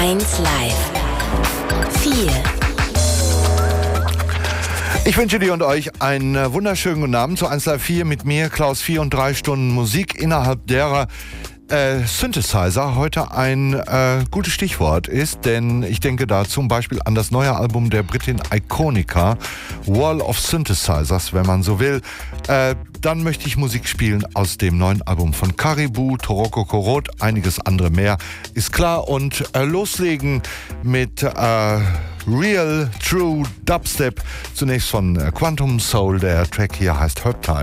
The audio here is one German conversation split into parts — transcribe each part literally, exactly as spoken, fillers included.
eins Live. vier. Ich wünsche dir und euch einen wunderschönen guten Abend zu eins Live vier mit mir, Klaus vier und drei Stunden Musik, innerhalb derer äh, Synthesizer heute ein äh, gutes Stichwort ist, denn ich denke da zum Beispiel an das neue Album der Britin Iconica, Wall of Synthesizers, wenn man so will. Äh, dann möchte ich Musik spielen aus dem neuen Album von Caribou, Toroko Korot, einiges andere mehr, ist klar. Und äh, loslegen mit äh, Real True Dubstep, zunächst von äh, Quantum Soul, der Track hier heißt Herb Time.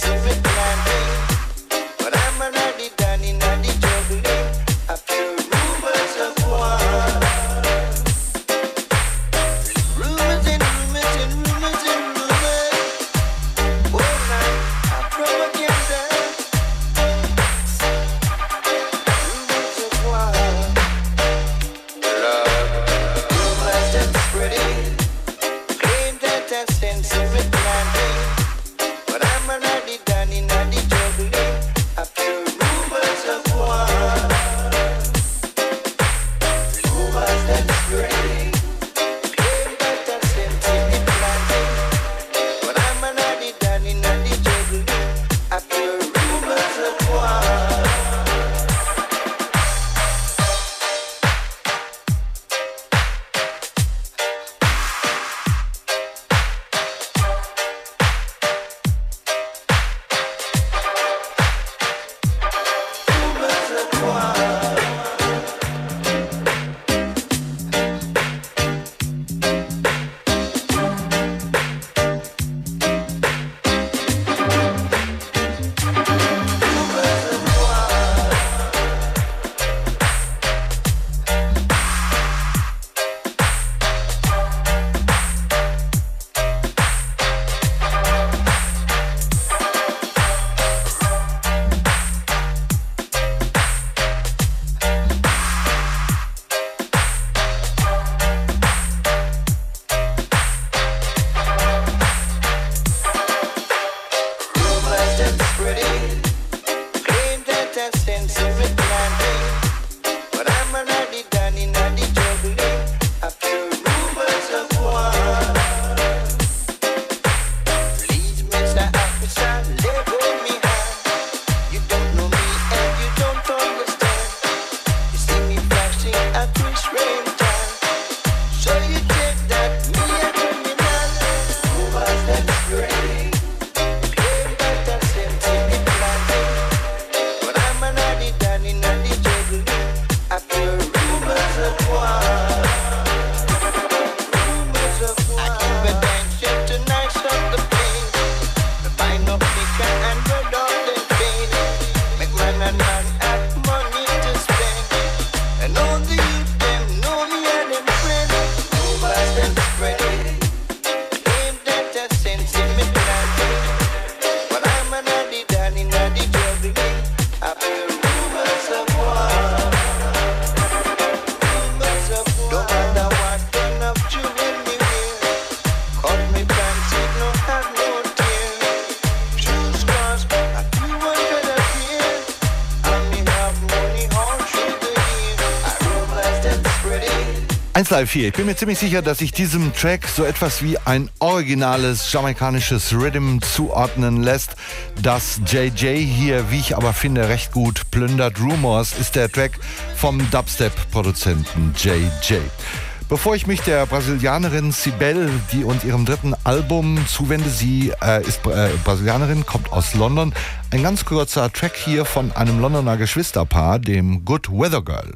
eins Live vier. Ich bin mir ziemlich sicher, dass ich diesem Track so etwas wie ein originales jamaikanisches Rhythm zuordnen lässt, das J J hier, wie ich aber finde, recht gut plündert. Rumors ist der Track vom Dubstep-Produzenten J J. Bevor ich mich der Brasilianerin Cibele, die und ihrem dritten Album zuwende, sie äh, ist äh, Brasilianerin, kommt aus London, ein ganz kurzer Track hier von einem Londoner Geschwisterpaar, dem Good Weather Girl.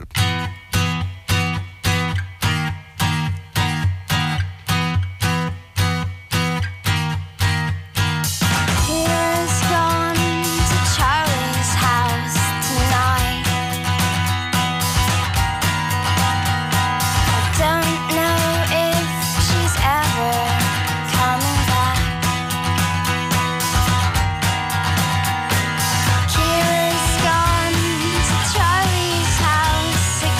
Kira's gone to Charlie's house.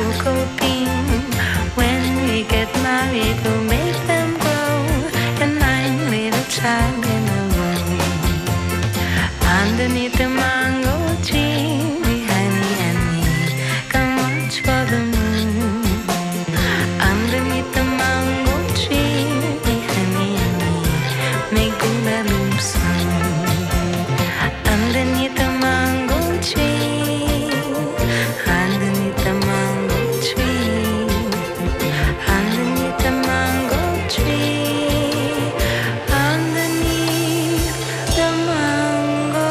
coping. When we get married, we'll make them grow. And nine little child in a row. Underneath the mango tree, behind me and me, come watch for the moon. Underneath the mango tree, behind me and me, make boogaloo soon. Underneath the mango tree, underneath the mango tree, underneath the mango tree, underneath the mango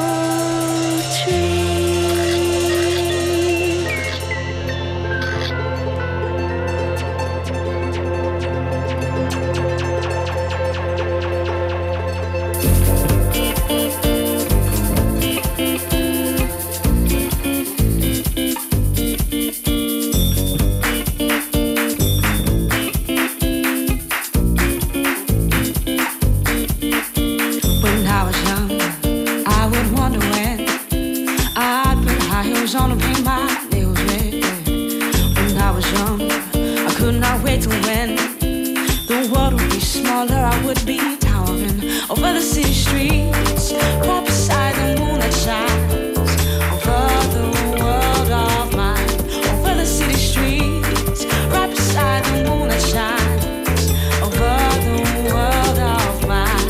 tree. When I was young, I would wonder when I'd put high heels on and paint my nails red. When I was young, I could not wait till when the world would be smaller. I would be towering over the city streets, right beside the moon that shines over the world of mine. Over the city streets, right beside the moon that shines over the world of mine.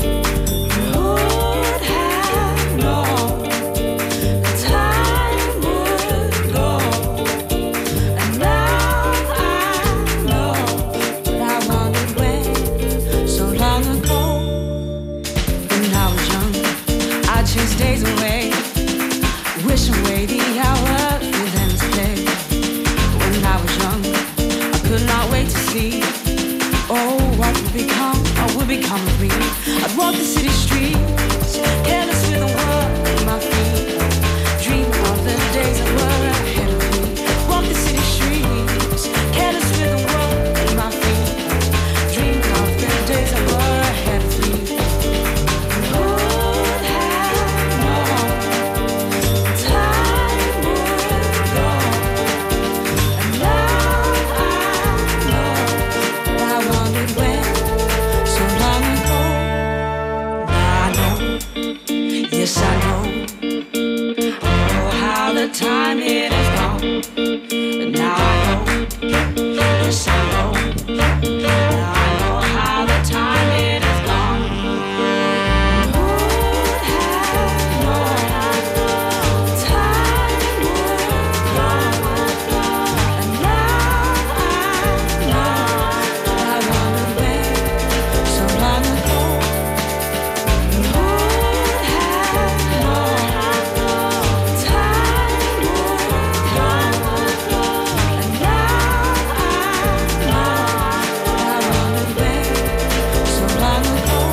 Would have known the time would go, and now I know what I wanted when so long ago. When I was young, I'd chase days away, wish away the hours with endless play. When I was young, I could not wait to see, oh, what would become, what would become of me. I'd walk the city streets, careless with the world at my feet, dream of the days that were ahead of me. Walk the city streets, careless with the world at my feet, dream of the days that were ahead of me. Would have known time would go, and now I know what I wanted when so long ago. Now I know, yes I know, oh how the time it has gone. And now I know, yes I know, now I know how the time it has gone. Would have known time would go, and now I know what I wanted when so long ago. Would have known time would go, and now I know what I wanted when so long ago.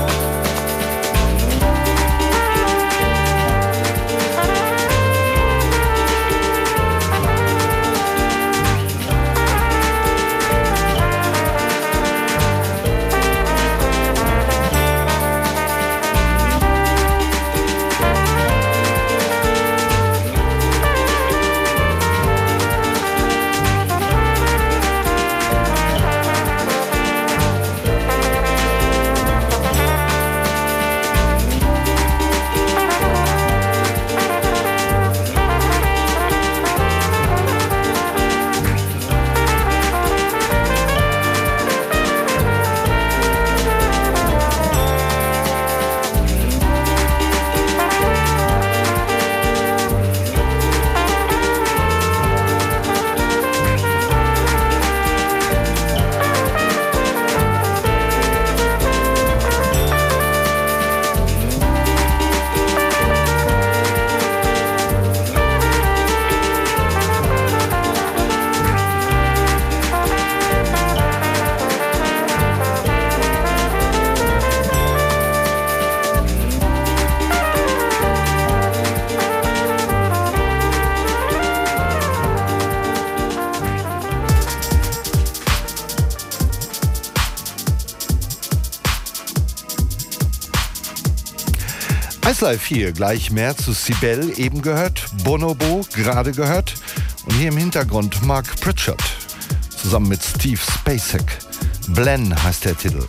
Eislife hier, gleich mehr zu Sibel, eben gehört, Bonobo, gerade gehört. Und hier im Hintergrund Mark Pritchard zusammen mit Steve Spacek. Blen heißt der Titel.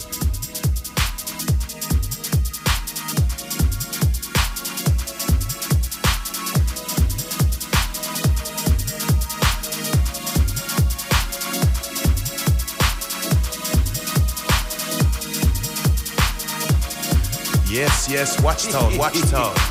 Yes, yes, watch it out, watch it out.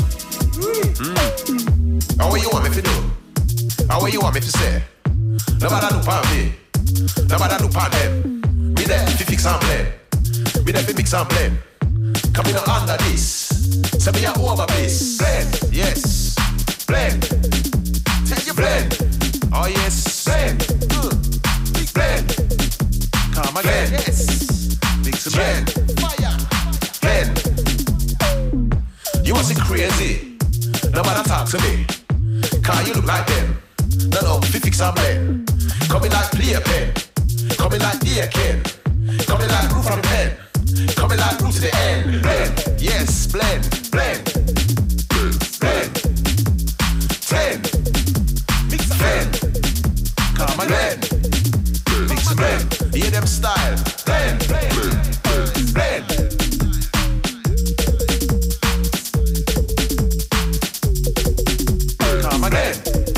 Mm. How what you want me to do? How what you want me to say? Nobody do part me. Nobody do part them. Me there fi fix and blend. Me there fi mix and blend. Come in under this. Say me a over this. Blend, yes. Blend. Take your blend. Oh yes. Blend. Mm. Blend. Come again. Yes. Mix and blend. Fire. Blend. You must be crazy. Nobody talk to me. Cause you look like them. No, no, fi fix and blend. Coming like play a pen. Coming like dear Ken. Coming like roof from the pen. Coming like root to the end. Blend, yes, blend, blend. Blend. Ten. Mix and blend. Come again. Mix and blend. Hear them style. Blend, blend, blend. Come again.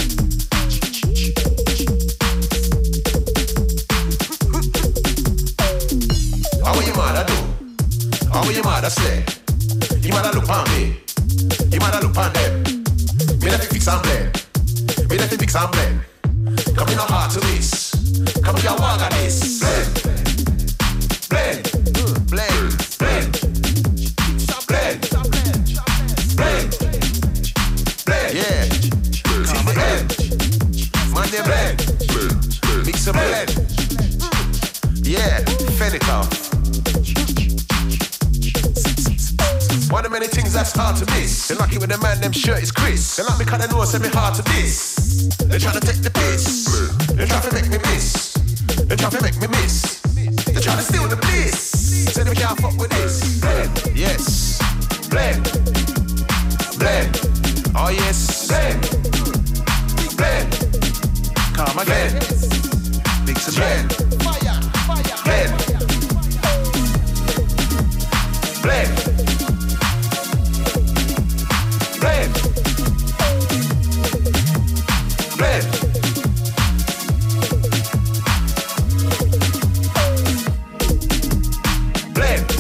How you mother do? How you mother say? You mother look on me. You mother look on them. Me let me fix and blend. Me let me fix and blend. Come in a heart to this. Come in your wag on this. Blend. Blend. Blend. Blend. Blend. Blend. Blend. Yeah. Come again. Man, they blend. Mix and blend. Yeah. Fenikoff. One of many things that's hard to miss. They lucky when the man them shirt is Chris. They like me cause they know it's me hard to diss. They try to take the piss. They try to make me miss. They try to make me miss. They try to steal the bliss. Say they can't fuck with this. Blend, yes. Blend. Blend. Oh yes. Blend. Blend. Come again. Mix and blend. Blend. Blend. Blend. Blend. Blend.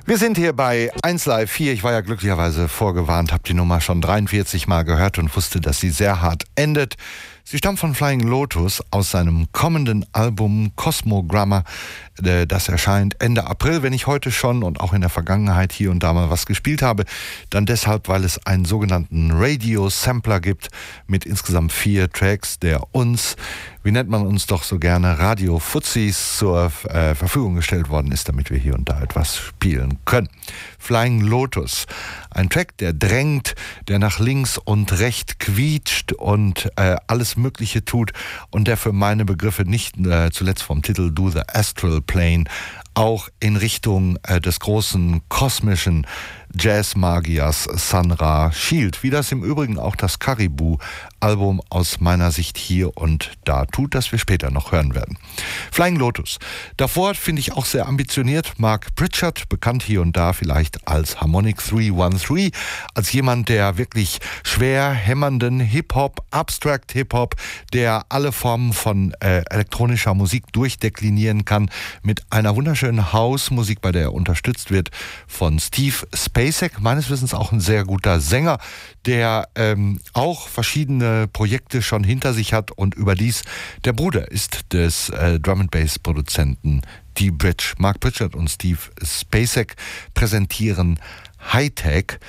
Wir sind hier bei eins Live vier. Ich war ja glücklicherweise vorgewarnt, habe die Nummer schon dreiundvierzig Mal gehört und wusste, dass sie sehr hart endet. Sie stammt von Flying Lotus aus seinem kommenden Album Cosmogramma. Das erscheint Ende April. Wenn ich heute schon und auch in der Vergangenheit hier und da mal was gespielt habe, dann deshalb, weil es einen sogenannten Radio-Sampler gibt mit insgesamt vier Tracks, der uns, wie nennt man uns doch so gerne, Radio-Fuzis zur äh, Verfügung gestellt worden ist, damit wir hier und da etwas spielen können. Flying Lotus, ein Track, der drängt, der nach links und rechts quietscht und äh, alles Mögliche tut und der für meine Begriffe nicht äh, zuletzt vom Titel Do the Astral Plane auch in Richtung äh, des großen kosmischen Jazz-Magiers Sun Ra schielt, wie das im Übrigen auch das Caribou-Album aus meiner Sicht hier und da tut, das wir später noch hören werden. Flying Lotus. Davor finde ich auch sehr ambitioniert Mark Pritchard, bekannt hier und da vielleicht als Harmonic drei dreizehn, als jemand, der wirklich schwer hämmernden Hip-Hop, Abstract Hip-Hop, der alle Formen von äh, elektronischer Musik durchdeklinieren kann, mit einer wunderschönen House-Musik, bei der er unterstützt wird von Steve Spacek, meines Wissens auch ein sehr guter Sänger, der ähm, auch verschiedene Projekte schon hinter sich hat und überdies der Bruder ist des äh, Drum-and-Bass-Produzenten D-Bridge. Mark Pritchard und Steve Spacek präsentieren Hightech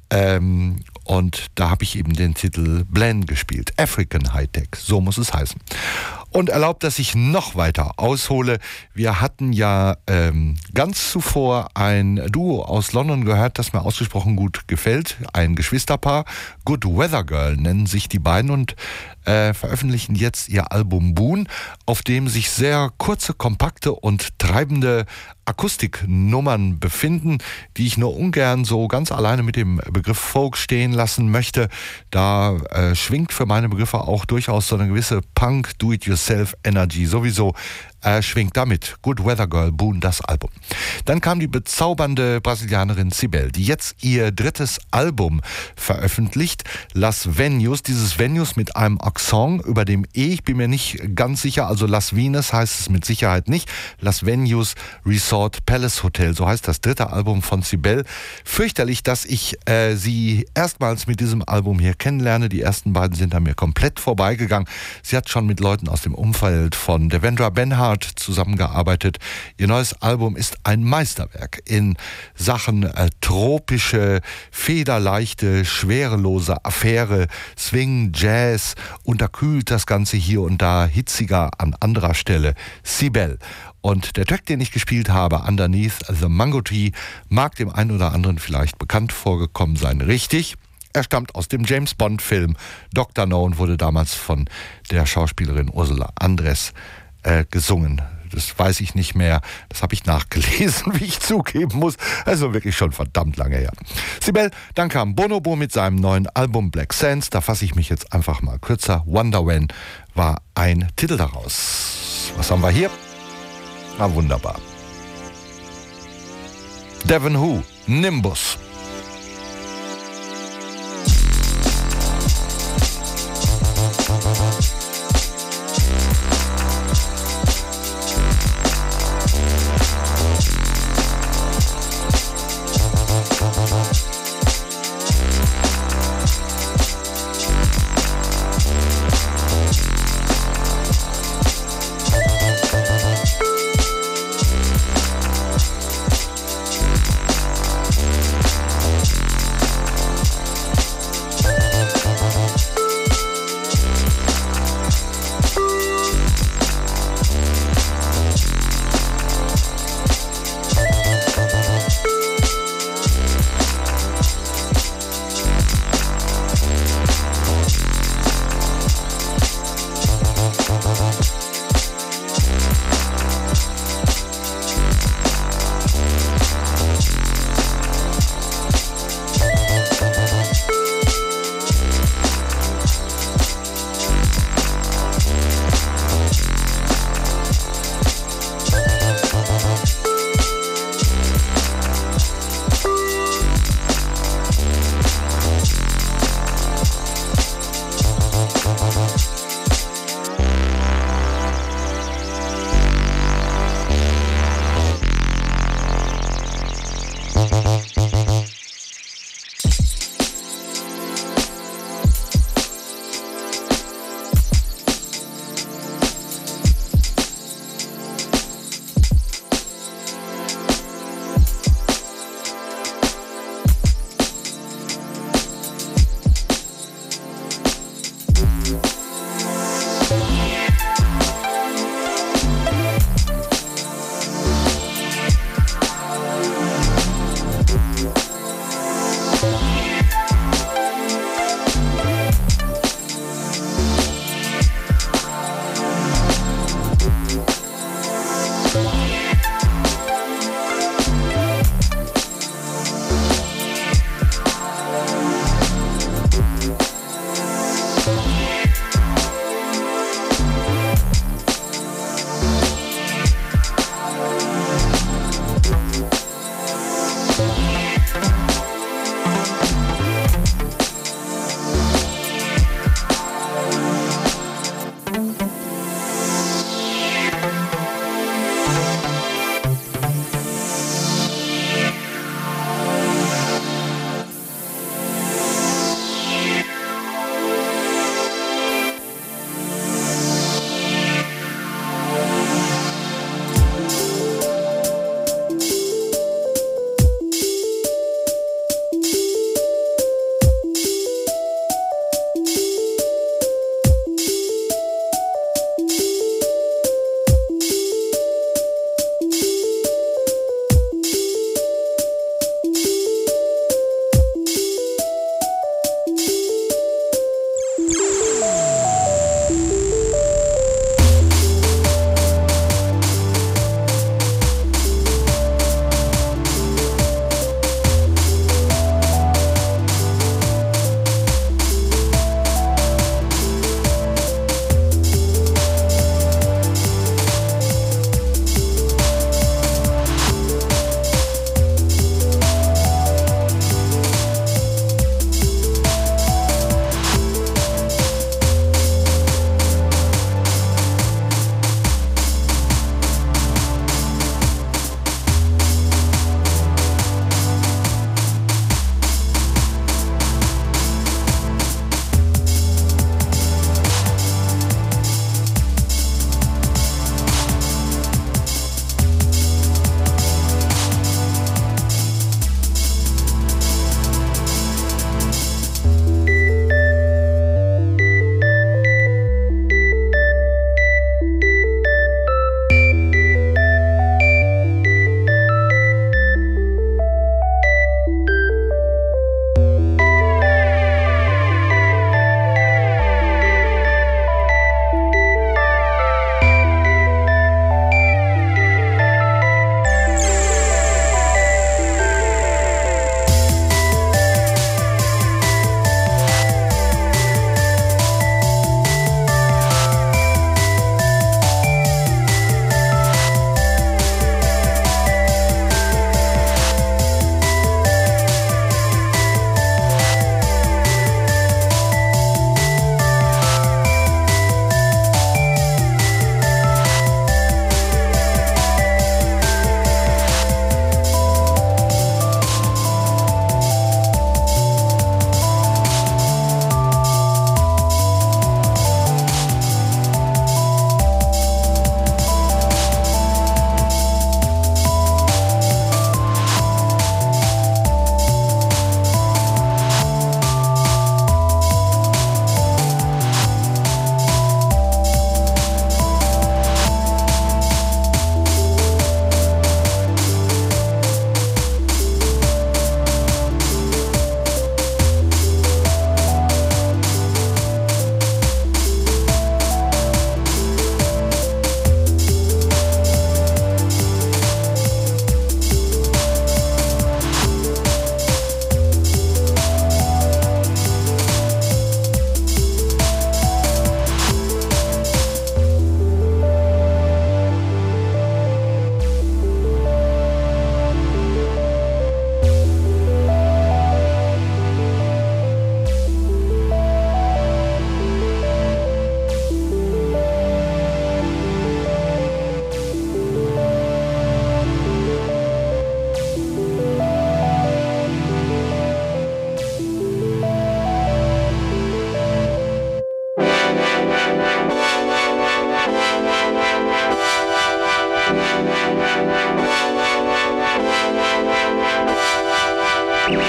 ähm, und da habe ich eben den Titel Blend gespielt. African Hightech, so muss es heißen. Und erlaubt, dass ich noch weiter aushole. Wir hatten ja ähm, ganz zuvor ein Duo aus London gehört, das mir ausgesprochen gut gefällt. Ein Geschwisterpaar. Good Weather Girl nennen sich die beiden und äh, veröffentlichen jetzt ihr Album Boon, auf dem sich sehr kurze, kompakte und treibende Akustiknummern befinden, die ich nur ungern so ganz alleine mit dem Begriff Folk stehen lassen möchte. Da äh, schwingt für meine Begriffe auch durchaus so eine gewisse Punk-Do-It-Yourself-Energy sowieso. Äh, schwingt damit. Good Weather Girl, Boon, das Album. Dann kam die bezaubernde Brasilianerin Cibel, die jetzt ihr drittes Album veröffentlicht, Las Venues. Dieses Venues mit einem Akzent über dem E, ich bin mir nicht ganz sicher, also Las Venues heißt es mit Sicherheit nicht. Las Venues Resort Palace Hotel, so heißt das dritte Album von Cibel. Fürchterlich, dass ich äh, sie erstmals mit diesem Album hier kennenlerne. Die ersten beiden sind an mir komplett vorbeigegangen. Sie hat schon mit Leuten aus dem Umfeld von Devendra Banhart zusammengearbeitet. Ihr neues Album ist ein Meisterwerk in Sachen äh, tropische, federleichte, schwerelose Affäre, Swing, Jazz, unterkühlt das Ganze hier und da, hitziger an anderer Stelle. Cibel. Und der Track, den ich gespielt habe, Underneath the Mango Tree, mag dem einen oder anderen vielleicht bekannt vorgekommen sein. Richtig. Er stammt aus dem James-Bond-Film Doktor No und wurde damals von der Schauspielerin Ursula Andress äh, gesungen. Das weiß ich nicht mehr. Das habe ich nachgelesen, wie ich zugeben muss. Also wirklich schon verdammt lange her. Cibel, dann kam Bonobo mit seinem neuen Album Black Sands. Da fasse ich mich jetzt einfach mal kürzer. Wonder When war ein Titel daraus. Was haben wir hier? Ah, wunderbar. Devon Who, Nimbus.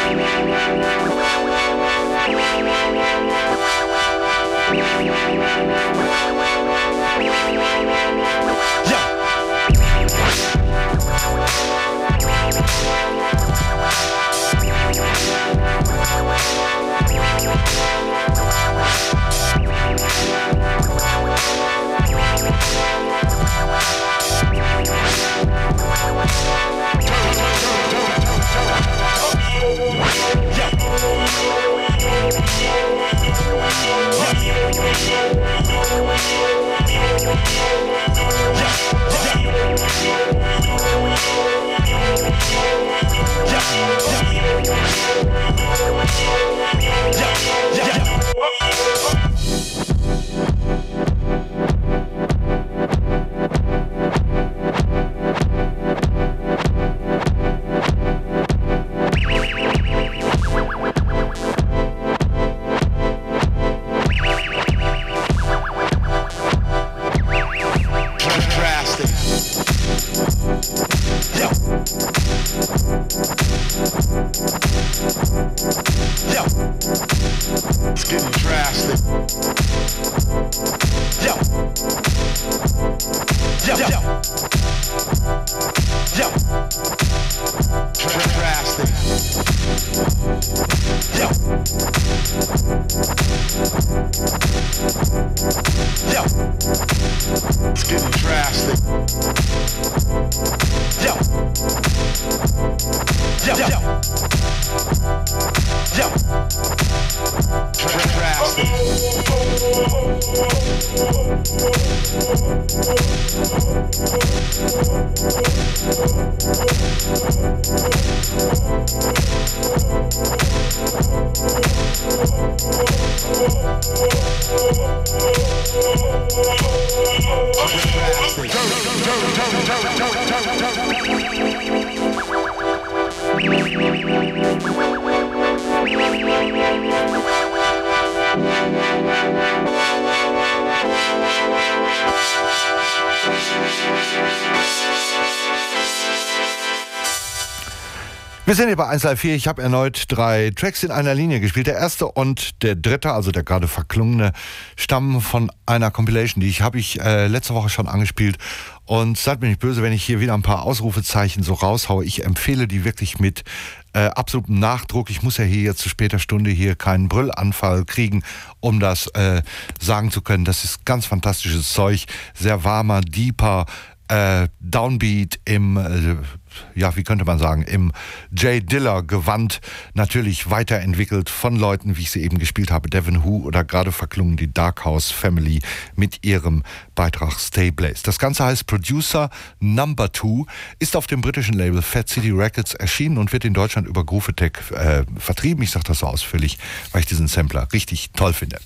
Wir sind hier bei eins drei vier. Ich habe erneut drei Tracks in einer Linie gespielt. Der erste und der dritte, also der gerade verklungene, stammen von einer Compilation, die ich habe ich äh, letzte Woche schon angespielt. Und seid mir nicht böse, wenn ich hier wieder ein paar Ausrufezeichen so raushaue. Ich empfehle die wirklich mit äh, absolutem Nachdruck. Ich muss ja hier jetzt zu später Stunde hier keinen Brüllanfall kriegen, um das äh, sagen zu können. Das ist ganz fantastisches Zeug. Sehr warmer, deeper äh, Downbeat im... Äh, ja, wie könnte man sagen, im Jay Dilla-Gewand natürlich weiterentwickelt von Leuten, wie ich sie eben gespielt habe, Devin Who oder gerade verklungen die Dark House Family mit ihrem Beitrag Stay Blaze. Das Ganze heißt Producer Number Two, ist auf dem britischen Label Fat City Records erschienen und wird in Deutschland über Groovetech äh, vertrieben. Ich sage das so ausführlich, weil ich diesen Sampler richtig toll finde.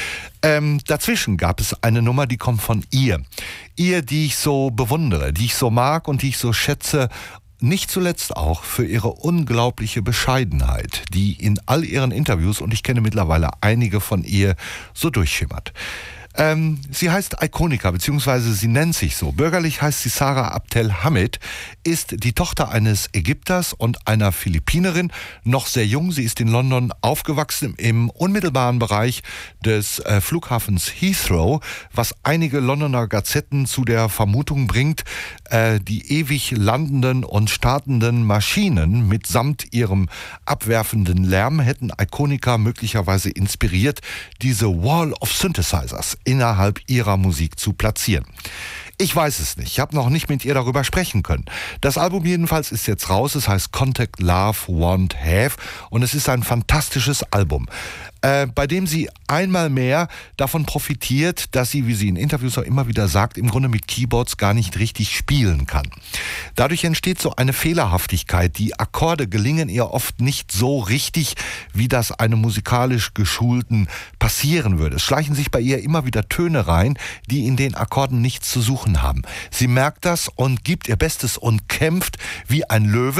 Ähm, dazwischen gab es eine Nummer, die kommt von ihr. Ihr, die ich so bewundere, die ich so mag und die ich so schätze, nicht zuletzt auch für ihre unglaubliche Bescheidenheit, die in all ihren Interviews, und ich kenne mittlerweile einige von ihr, so durchschimmert. Ähm, sie heißt Iconica, beziehungsweise sie nennt sich so. Bürgerlich heißt sie Sarah Abdel-Hamid, ist die Tochter eines Ägypters und einer Philippinerin, noch sehr jung. Sie ist in London aufgewachsen, im unmittelbaren Bereich des äh, Flughafens Heathrow, was einige Londoner Gazetten zu der Vermutung bringt, äh, die ewig landenden und startenden Maschinen mitsamt ihrem abwerfenden Lärm hätten Iconica möglicherweise inspiriert, diese Wall of Synthesizers innerhalb ihrer Musik zu platzieren. Ich weiß es nicht. Ich habe noch nicht mit ihr darüber sprechen können. Das Album jedenfalls ist jetzt raus. Es heißt Contact Love Want Have und es ist ein fantastisches Album, äh, bei dem sie einmal mehr davon profitiert, dass sie, wie sie in Interviews auch immer wieder sagt, im Grunde mit Keyboards gar nicht richtig spielen kann. Dadurch entsteht so eine Fehlerhaftigkeit. Die Akkorde gelingen ihr oft nicht so richtig, wie das einem musikalisch Geschulten passieren würde. Es schleichen sich bei ihr immer wieder Töne rein, die in den Akkorden nichts zu suchen haben. Sie merkt das und gibt ihr Bestes und kämpft wie ein Löwe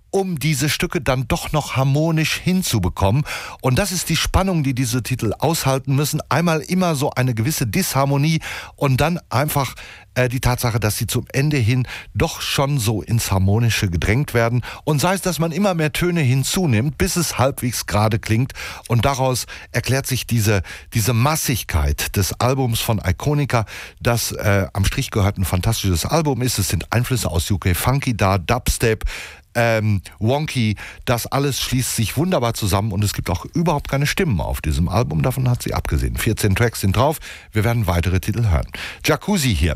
um diese Stücke dann doch noch harmonisch hinzubekommen. Und das ist die Spannung, die diese Titel aushalten müssen. Einmal immer so eine gewisse Disharmonie und dann einfach äh, die Tatsache, dass sie zum Ende hin doch schon so ins Harmonische gedrängt werden. Und sei es, dass man immer mehr Töne hinzunimmt, bis es halbwegs gerade klingt. Und daraus erklärt sich diese, diese Massigkeit des Albums von Iconica, das äh, am Strich gehört ein fantastisches Album ist. Es sind Einflüsse aus U K Funky da, Dubstep, ähm, Wonky, das alles schließt sich wunderbar zusammen und es gibt auch überhaupt keine Stimmen auf diesem Album, davon hat sie abgesehen. vierzehn Tracks sind drauf, wir werden weitere Titel hören. Jacuzzi hier.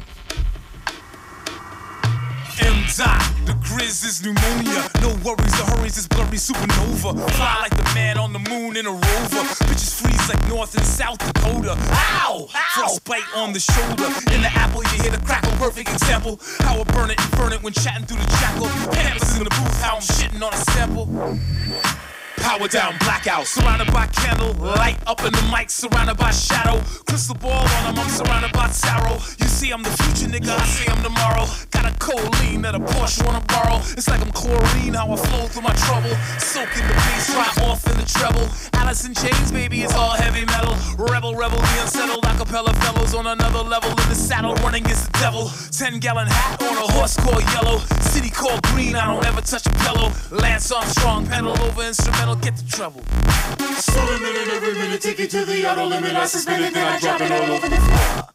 M-Dot, the Grizz is pneumonia. No worries, the hurries is blurry supernova. Fly like the man on the moon in a rover. Bitches freeze like North and South Dakota. Ow! Frostbite on the shoulder. In the apple, you hear the crackle. Perfect example. How I burn it and burn it when chatting through the jackal. Pampers in the booth, how I'm shitting on a sample. Power down, blackout. Surrounded by candle, light up in the mic, surrounded by shadow. Crystal ball on them, I'm surrounded by tarot. You see, I'm the future, nigga, I say I'm tomorrow. Got a codeine that a Porsche wanna borrow. It's like I'm chlorine, how I flow through my trouble. Soak in the bass, dry off in the treble. Alice in Chains, baby, it's all heavy metal. Rebel, rebel, the unsettled acapella fellows on another level in the saddle, running against the devil. Ten gallon hat on a horse called yellow. City called green, I don't ever touch a pillow. Lance Armstrong, pedal over instrumental. Get the trouble. So a minute, every minute, take it to the auto limit. I suspend it, then I drop it all over the floor.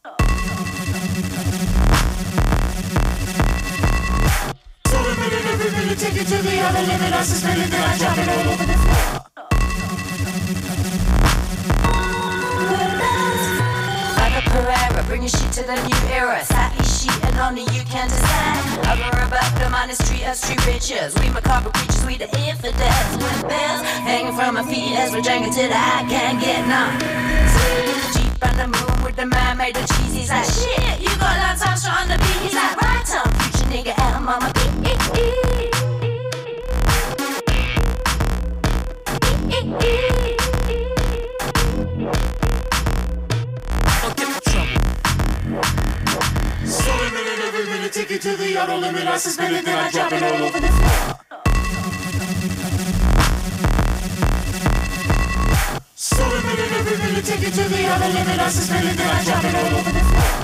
So a minute, every minute, take it to the auto limit. I suspend it, then I drop it all over the floor. Pereira, bring your shit to the new era. Sappy sheet and only you can decide. I'm about the minus street of street riches. We macabre creatures, we the infidels. With bells hanging from my feet as we jangle till the eye can't get none. Sitting in the Jeep on the moon with the man made of cheese. He's like, shit, you got Lance Armstrong on the beat. He's like, right on, preacher nigga, and I'm on my beat. Take it to the auto limit, I suspend it, then I drop it all over the floor. So a minute, every minute, take it to the auto limit, I suspend it, then I drop it all over the floor.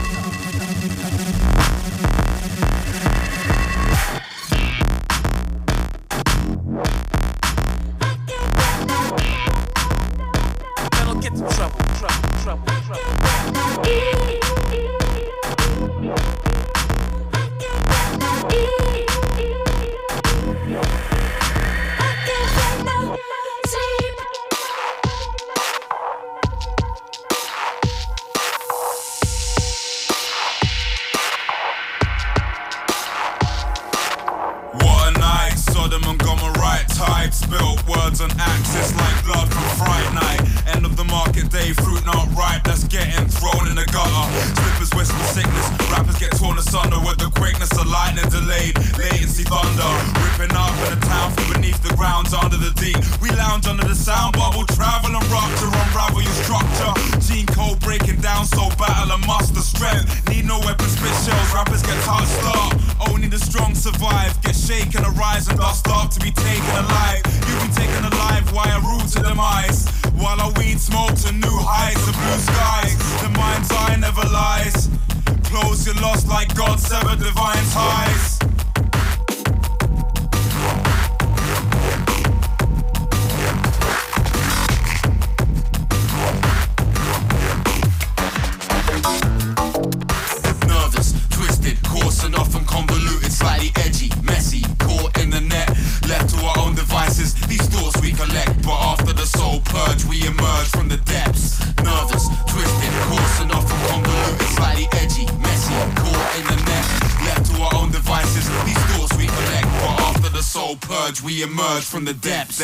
That'll get the trouble, trouble, trouble, trouble. Spilt words on axis like blood from Friday night. End of the market day, fruit not ripe. That's getting thrown in the gutter. Slippers whisper sickness. Rappers get torn asunder with the quickness of lightning delayed. Latency thunder. Ripping up in the town from beneath the grounds under the deep. We lounge under the sound bubble. Travel and rupture, unravel your structure. Gene code breaking down, so battle and muster strength. Need no weapons, spit shells. Rappers get touched up. Only the strong survive. Get shaken, arise and dust up to be taken alive. You be taken alive, wire rule to demise. While our weed smokes to new heights of blue skies. The mind's eye never lies. Close your lost like God severed divine ties. Nervous, twisted, coarse and often convoluted, slightly edgy, messy, caught in the net. Left to our own devices, these thoughts we collect. But after the soul purge, we emerge from the depths. Nervous, twisted, coarse and often convoluted, slightly edgy, messy, caught in the net. Left to our own devices, these thoughts we collect. But after the soul purge, we emerge from the depths.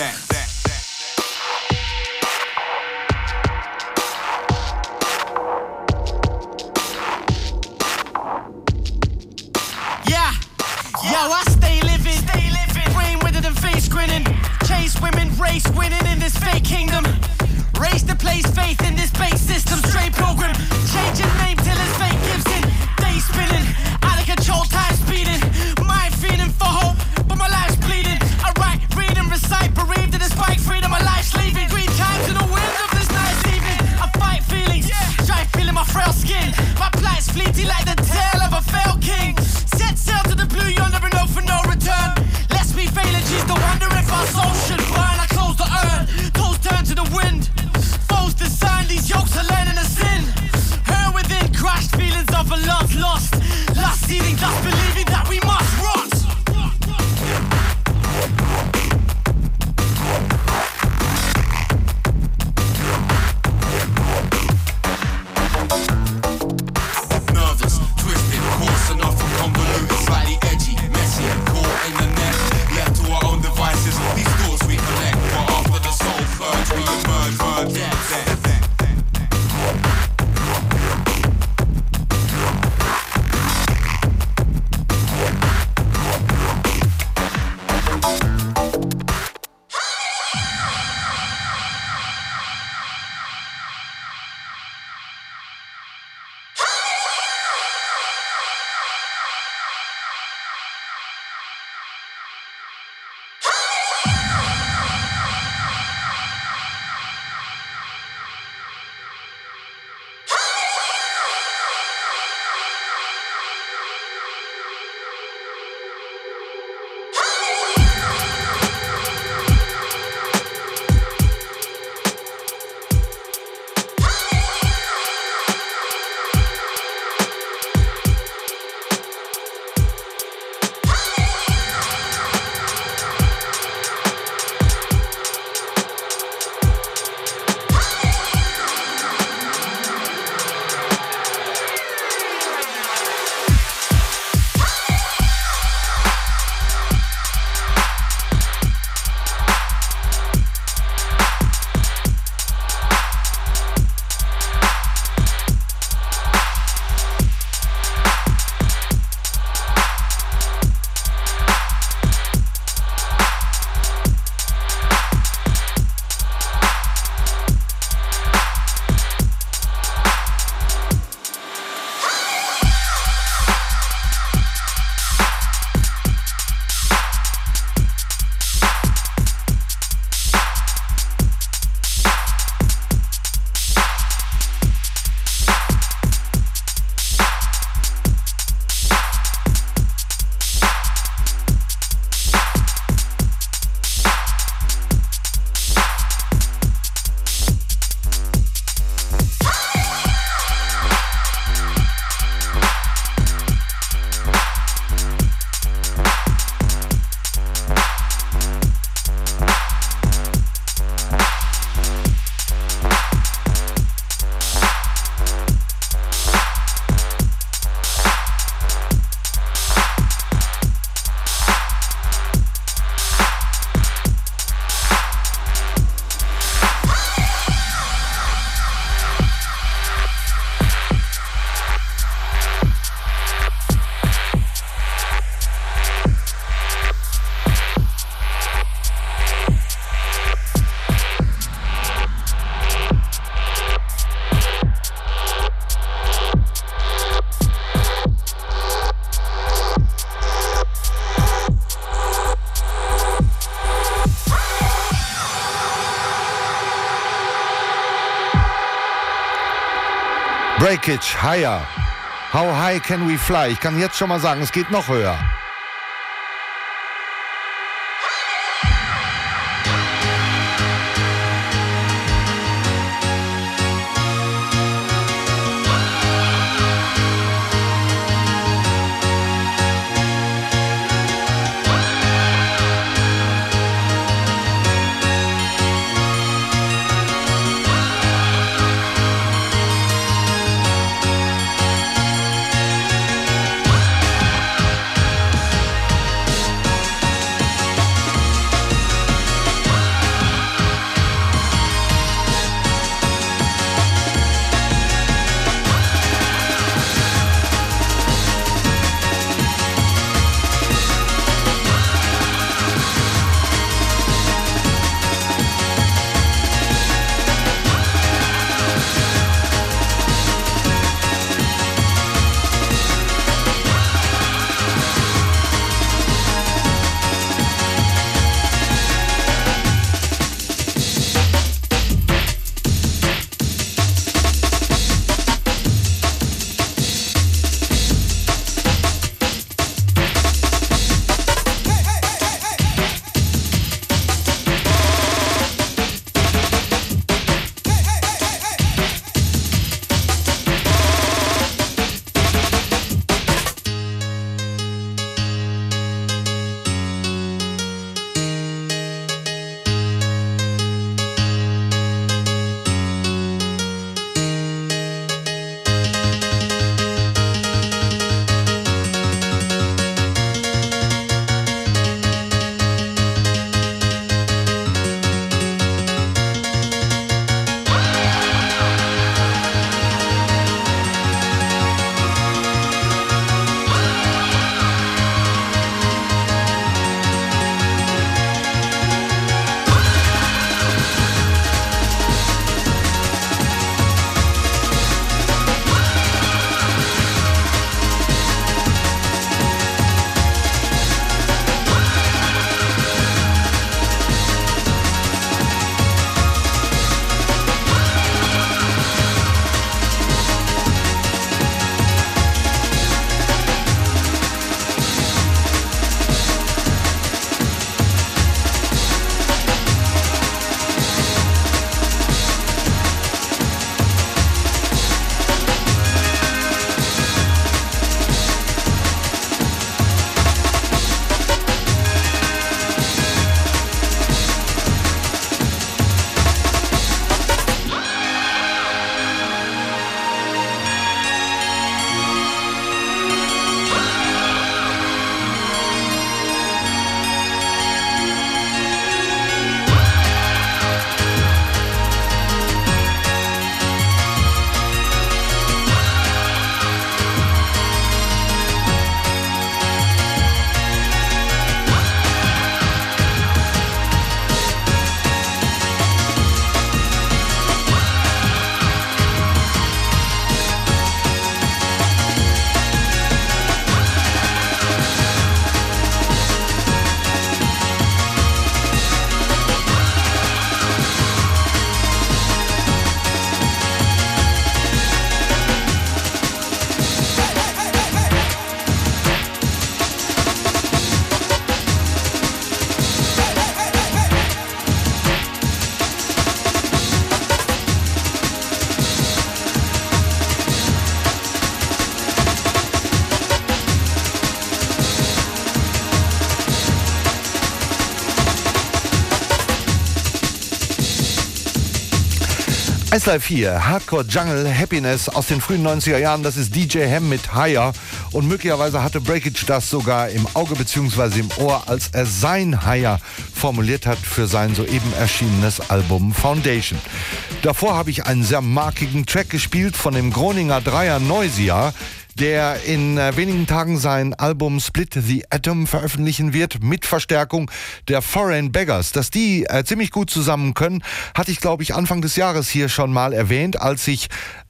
Yeah, yo, I stay living, stay living, brain withered and face grinning. Chase women, race winning in this fake kingdom. Raise the place, faith in this base system. Straight program, changing name till it's fake gives in. Day spinning, out of control, time speeding. Mind feeding for hope, but my life's bleeding. Breakage, higher. How high can we fly? Ich kann jetzt schon mal sagen, es geht noch höher. eins Live vier, Hardcore Jungle Happiness aus den frühen neunziger Jahren, das ist D J Ham mit Higher und möglicherweise hatte Breakage das sogar im Auge bzw. im Ohr, als er sein Higher formuliert hat für sein soeben erschienenes Album Foundation. Davor habe ich einen sehr markigen Track gespielt von dem Groninger Dreier Noisia, der in äh, wenigen Tagen sein Album Split the Atom veröffentlichen wird, mit Verstärkung der Foreign Beggars. Dass die äh, ziemlich gut zusammen können, hatte ich, glaube ich, Anfang des Jahres hier schon mal erwähnt, als ich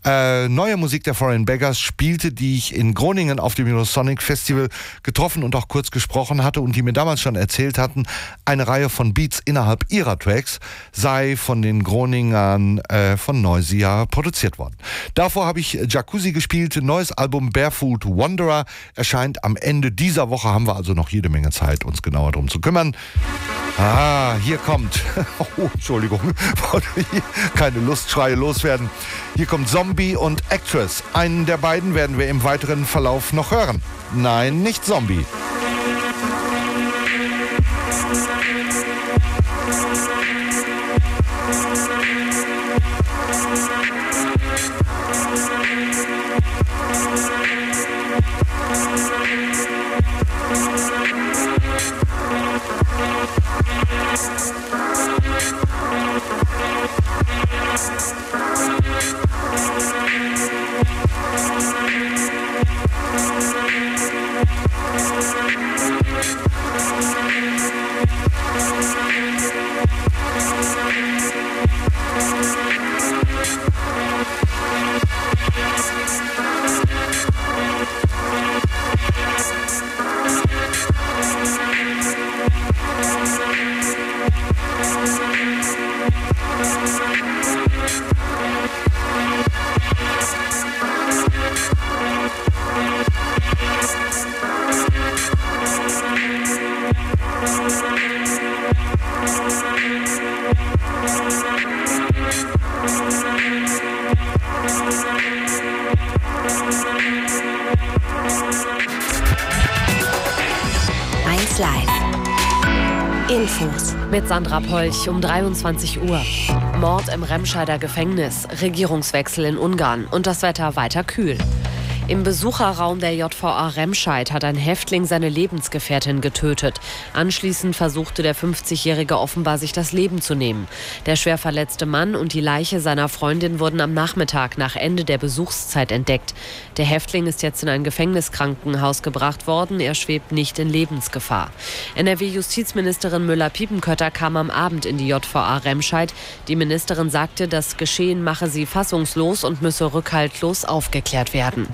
Äh, neue Musik der Foreign Beggars spielte, die ich in Groningen auf dem Eurosonic Festival getroffen und auch kurz gesprochen hatte und die mir damals schon erzählt hatten, eine Reihe von Beats innerhalb ihrer Tracks sei von den Groningern äh, von Noisia produziert worden. Davor habe ich Jacuzzi gespielt, neues Album Barefoot Wanderer erscheint am Ende dieser Woche, haben wir also noch jede Menge Zeit, uns genauer darum zu kümmern. Ah, hier kommt, oh, Entschuldigung, wollte hier keine Lustschreie loswerden. Hier kommt Zombie und Actress. Einen der beiden werden wir im weiteren Verlauf noch hören. Nein, nicht Zombie. Infos. Mit Sandra Polch um dreiundzwanzig Uhr. Mord im Remscheider Gefängnis, Regierungswechsel in Ungarn und das Wetter weiter kühl. Im Besucherraum der J V A Remscheid hat ein Häftling seine Lebensgefährtin getötet. Anschließend versuchte der fünfzigjährige offenbar, sich das Leben zu nehmen. Der schwer verletzte Mann und die Leiche seiner Freundin wurden am Nachmittag nach Ende der Besuchszeit entdeckt. Der Häftling ist jetzt in ein Gefängniskrankenhaus gebracht worden. Er schwebt nicht in Lebensgefahr. N R W-Justizministerin Müller-Piepenkötter kam am Abend in die J V A Remscheid. Die Ministerin sagte, das Geschehen mache sie fassungslos und müsse rückhaltlos aufgeklärt werden.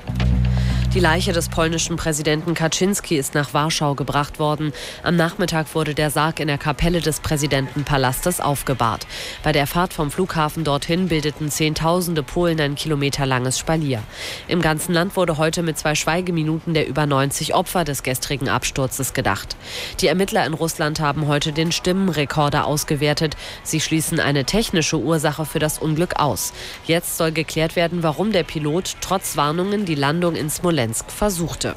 Die Leiche des polnischen Präsidenten Kaczynski ist nach Warschau gebracht worden. Am Nachmittag wurde der Sarg in der Kapelle des Präsidentenpalastes aufgebahrt. Bei der Fahrt vom Flughafen dorthin bildeten Zehntausende Polen ein kilometerlanges Spalier. Im ganzen Land wurde heute mit zwei Schweigeminuten der über neunzig Opfer des gestrigen Absturzes gedacht. Die Ermittler in Russland haben heute den Stimmenrekorder ausgewertet. Sie schließen eine technische Ursache für das Unglück aus. Jetzt soll geklärt werden, warum der Pilot trotz Warnungen die Landung in Smolensk versuchte.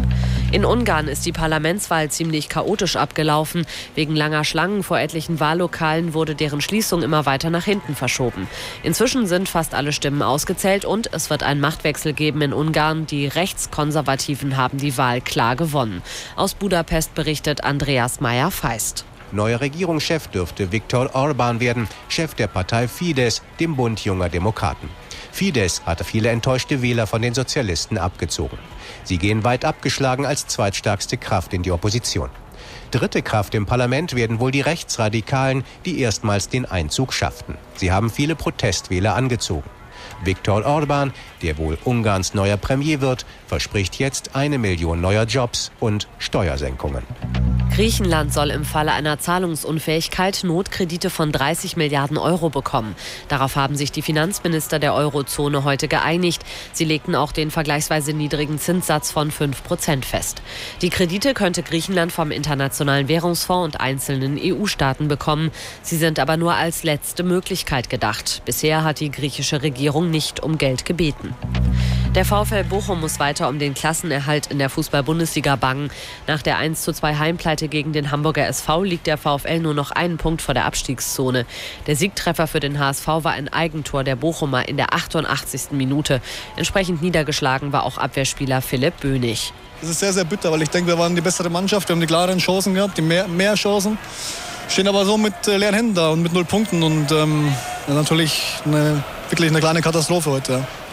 In Ungarn ist die Parlamentswahl ziemlich chaotisch abgelaufen. Wegen langer Schlangen vor etlichen Wahllokalen wurde deren Schließung immer weiter nach hinten verschoben. Inzwischen sind fast alle Stimmen ausgezählt und es wird einen Machtwechsel geben in Ungarn. Die Rechtskonservativen haben die Wahl klar gewonnen. Aus Budapest berichtet Andreas Meyer-Feist. Neuer Regierungschef dürfte Viktor Orbán werden, Chef der Partei Fidesz, dem Bund junger Demokraten. Fidesz hatte viele enttäuschte Wähler von den Sozialisten abgezogen. Sie gehen weit abgeschlagen als zweitstärkste Kraft in die Opposition. Dritte Kraft im Parlament werden wohl die Rechtsradikalen, die erstmals den Einzug schafften. Sie haben viele Protestwähler angezogen. Viktor Orbán, der wohl Ungarns neuer Premier wird, verspricht jetzt eine Million neuer Jobs und Steuersenkungen. Griechenland soll im Falle einer Zahlungsunfähigkeit Notkredite von dreißig Milliarden Euro bekommen. Darauf haben sich die Finanzminister der Eurozone heute geeinigt. Sie legten auch den vergleichsweise niedrigen Zinssatz von fünf Prozent fest. Die Kredite könnte Griechenland vom Internationalen Währungsfonds und einzelnen E U-Staaten bekommen. Sie sind aber nur als letzte Möglichkeit gedacht. Bisher hat die griechische Regierung nicht um Geld gebeten. Der VfL Bochum muss weiter um den Klassenerhalt in der Fußball-Bundesliga bangen. Nach der eins zu zwei Heimpleite gegen den Hamburger S V liegt der VfL nur noch einen Punkt vor der Abstiegszone. Der Siegtreffer für den H S V war ein Eigentor der Bochumer in der achtundachtzigsten Minute. Entsprechend niedergeschlagen war auch Abwehrspieler Philipp Bönig. Es ist sehr, sehr bitter, weil ich denke, wir waren die bessere Mannschaft. Wir haben die klaren Chancen gehabt, die mehr, mehr Chancen. Stehen aber so mit äh, leeren Händen da und mit null Punkten. Und ähm, natürlich eine, wirklich eine kleine Katastrophe heute. Ja.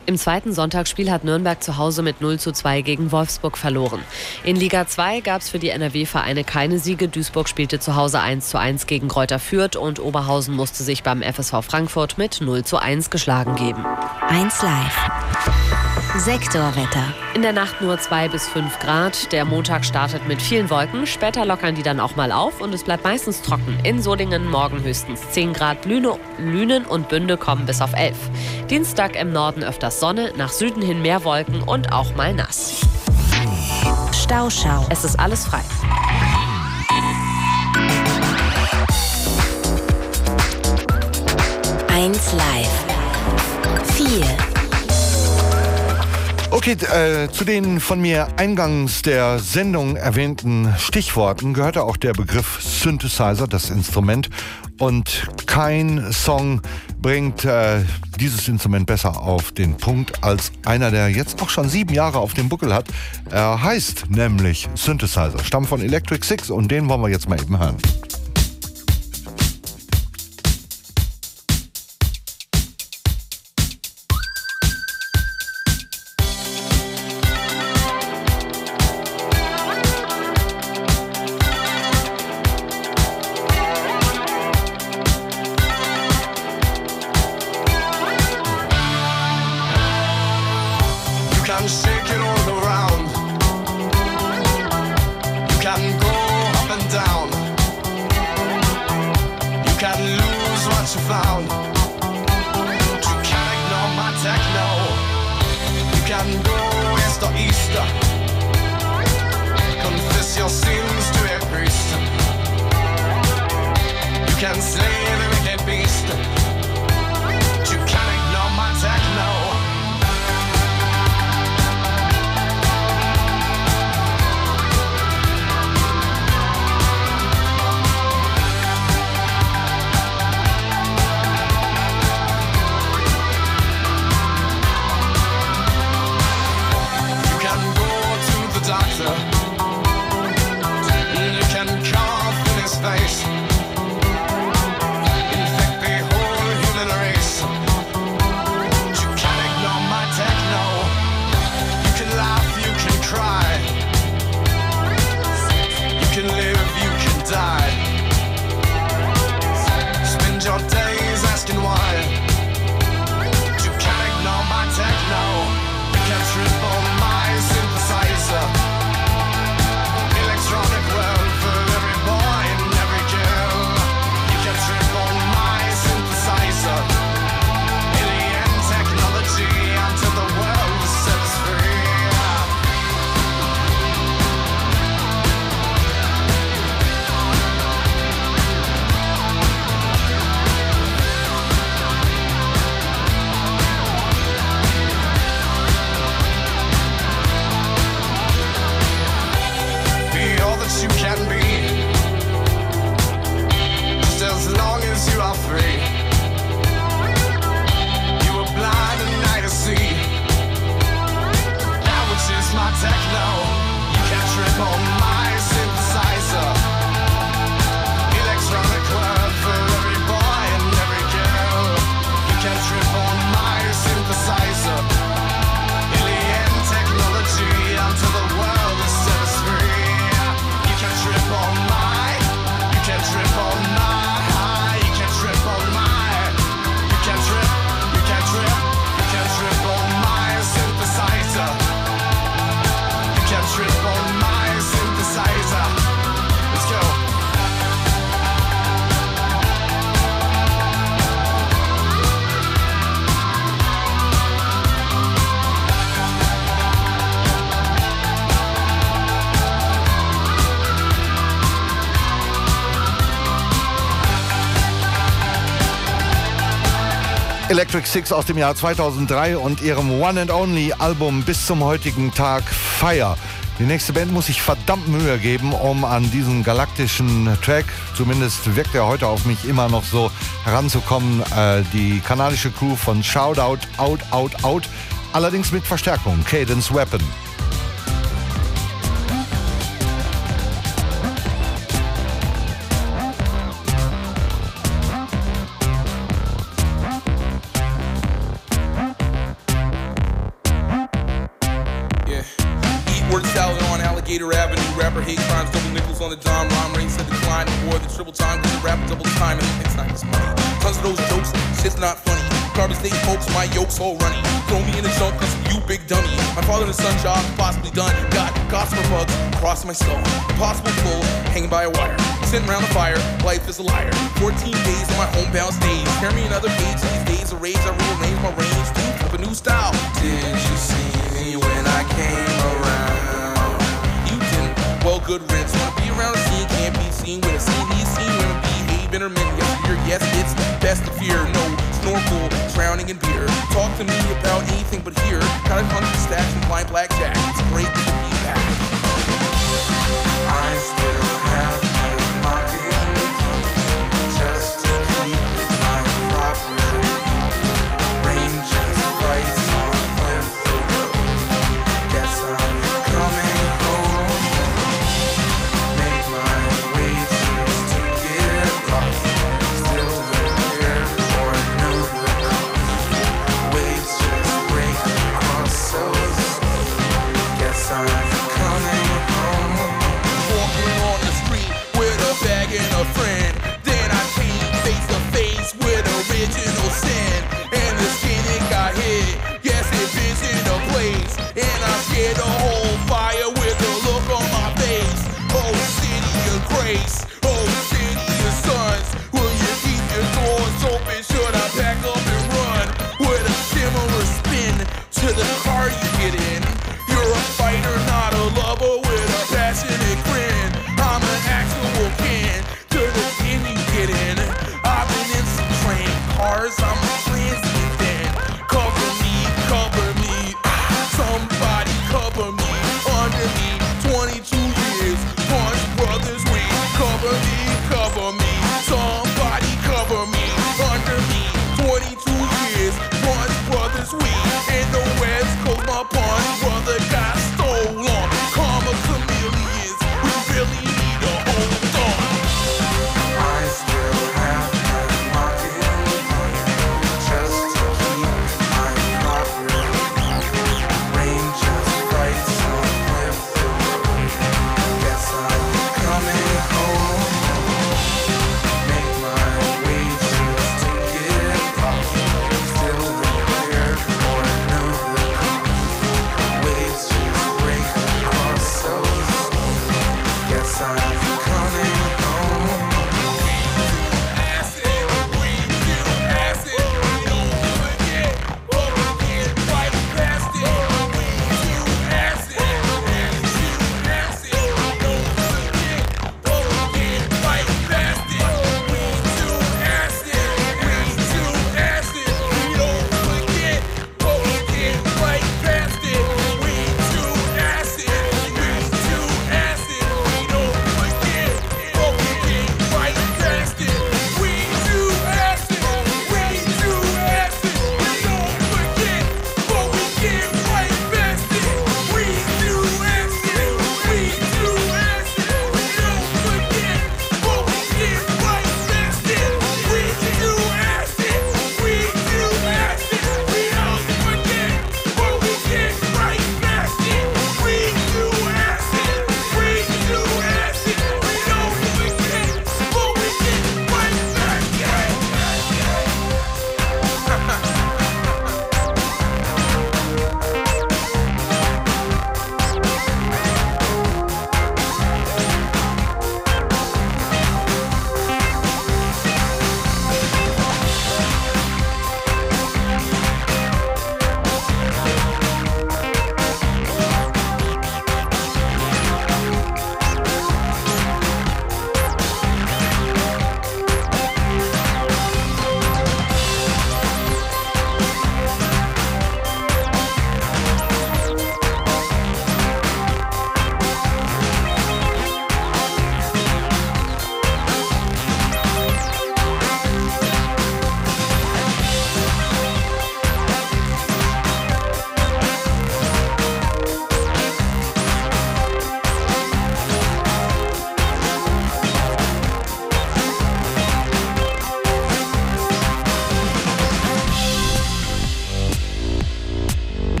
Im zweiten Sonntagsspiel hat Nürnberg zu Hause mit null zu zwei gegen Wolfsburg verloren. In Liga zwei gab es für die N R W-Vereine keine Siege. Duisburg spielte zu Hause eins zu eins gegen Greuther Fürth und Oberhausen musste sich beim F S V Frankfurt mit null zu eins geschlagen geben. eins Live. Sektorwetter. In der Nacht nur zwei bis fünf Grad. Der Montag startet mit vielen Wolken. Später lockern die dann auch mal auf und es bleibt meistens trocken. In Solingen morgen höchstens zehn Grad. Lüne, Lünen und Bünde kommen bis auf elf. Dienstag im Norden öfters Sonne, nach Süden hin mehr Wolken und auch mal nass. Stauschau. Es ist alles frei. eins Live. vier. Okay, äh, zu den von mir eingangs der Sendung erwähnten Stichworten gehörte auch der Begriff Synthesizer, das Instrument. Und kein Song bringt äh, dieses Instrument besser auf den Punkt als einer, der jetzt auch schon sieben Jahre auf dem Buckel hat. Er heißt nämlich Synthesizer, stammt von Electric Six und den wollen wir jetzt mal eben hören. Electric Six aus dem Jahr zweitausenddrei und ihrem One and Only Album bis zum heutigen Tag Fire. Die nächste Band muss sich verdammt Mühe geben, um an diesen galaktischen Track, zumindest wirkt er heute auf mich immer noch so, heranzukommen. Äh, die kanadische Crew von Shoutout, Out, Out, Out, allerdings mit Verstärkung, Cadence Weapon. Gator Avenue, rapper hate crimes, double nickels on the dime, rhyme rates said decline, before the triple time, cause the rapper double time, and next time it's money. Tons of those jokes, shit's not funny. Garbage state folks, my yoke's all runny. Throw me in the junk, cause you big dummy. My father and son job possibly done. Got gospel bugs across my skull. Impossible pull, hanging by a wire. Sitting around the fire, life is a liar. fourteen days on my homebound stage. Tear me another page, these days of rage. I rearrange my range to flip a new style. Did you see me when I came around? You didn't. Well, good riddance. Wanna be around a scene, can't be seen with a C D scene. Wanna behave intermittent. Yes, fear, yes, it's best to fear. No snorkel, drowning in beer. Talk to me about anything but here. Got a hundred stacks and blind blackjack. It's great to be back. I still have my market just to keep my property. Ranges right on with the road. Guess I'm coming home. Make my way just to get lost. Still there or no waves just break across so guess I'm coming home. Walking on the street with a bag and a friend. Then I came face to face with original sin. And the skin it got hit. Yes, it fits in a place. And I scared the whole fire with a look on my face. Oh, city of grace. Oh, city of sons. Will you keep your doors open? Should I pack up and run? With a similar spin to the car you get in. You're a fighter, not a lover with a passionate grin. I'm an actual kin to the skin you get in. I've been in some train cars, I'm a transient then. Cover me, cover me, somebody cover me. Under me, twenty-two years, Punch Brothers we cover me, cover me, somebody cover me. Under me, twenty-two years, Punch Brothers we. In the West Coast, my Punch brother got stolen. Karma chameleons, we really need to hold on. I still have my market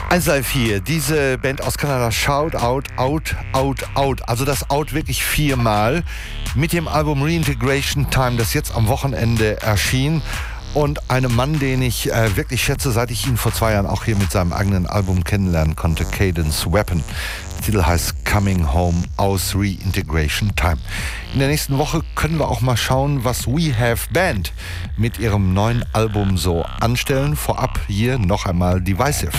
eins drei vier, diese Band aus Kanada, Shout Out, Out, Out, Out. Also das Out wirklich viermal mit dem Album Reintegration Time, das jetzt am Wochenende erschien. Und einem Mann, den ich äh, wirklich schätze, seit ich ihn vor zwei Jahren auch hier mit seinem eigenen Album kennenlernen konnte, Cadence Weapon. Der Titel heißt Coming Home aus Reintegration Time. In der nächsten Woche können wir auch mal schauen, was We Have Band mit ihrem neuen Album so anstellen. Vorab hier noch einmal Divisive.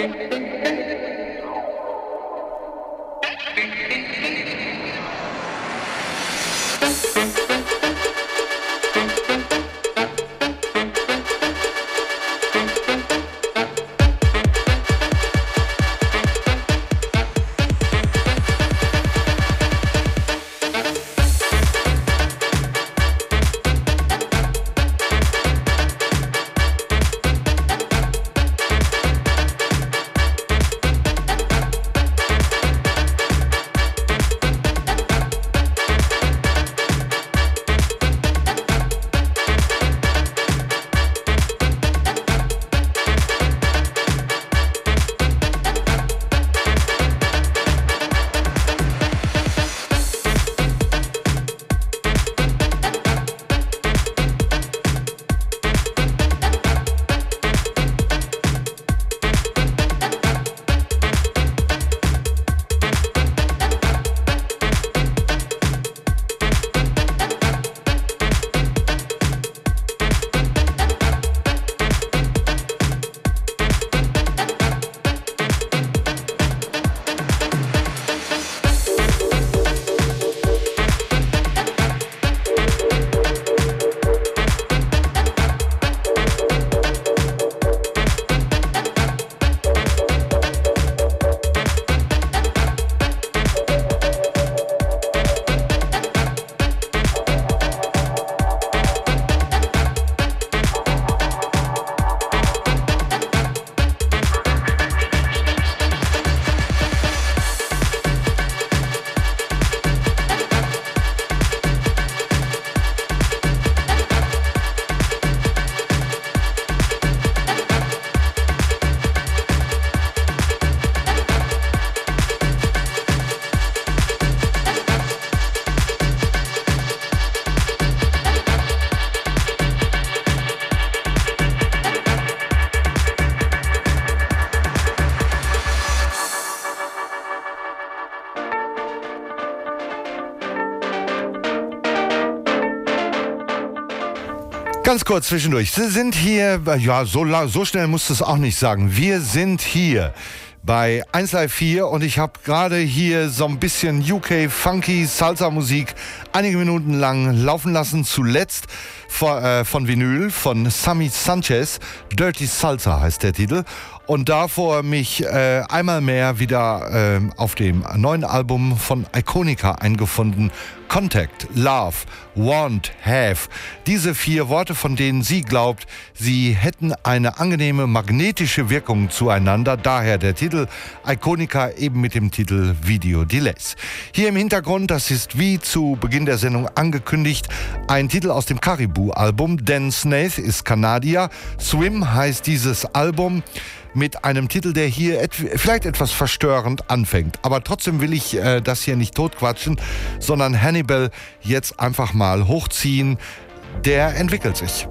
Ganz kurz zwischendurch. Sie sind hier, ja, so, so schnell musst du es auch nicht sagen. Wir sind hier bei eins Live vier und ich habe gerade hier so ein bisschen U K Funky Salsa Musik einige Minuten lang laufen lassen. Zuletzt von, äh, von Vinyl von Sammy Sanchez. Dirty Salsa heißt der Titel. Und davor mich äh, einmal mehr wieder äh, auf dem neuen Album von Iconica eingefunden. Contact, Love, Want, Have. Diese vier Worte, von denen sie glaubt, sie hätten eine angenehme magnetische Wirkung zueinander. Daher der Titel Iconica eben mit dem Titel Video Delays. Hier im Hintergrund, das ist wie zu Beginn der Sendung angekündigt, ein Titel aus dem Caribou-Album. Dan Snaith ist Kanadier. Swim heißt dieses Album. Mit einem Titel, der hier et- vielleicht etwas verstörend anfängt. Aber trotzdem will ich äh, das hier nicht totquatschen, sondern Hannibal jetzt einfach mal hochziehen. Der entwickelt sich.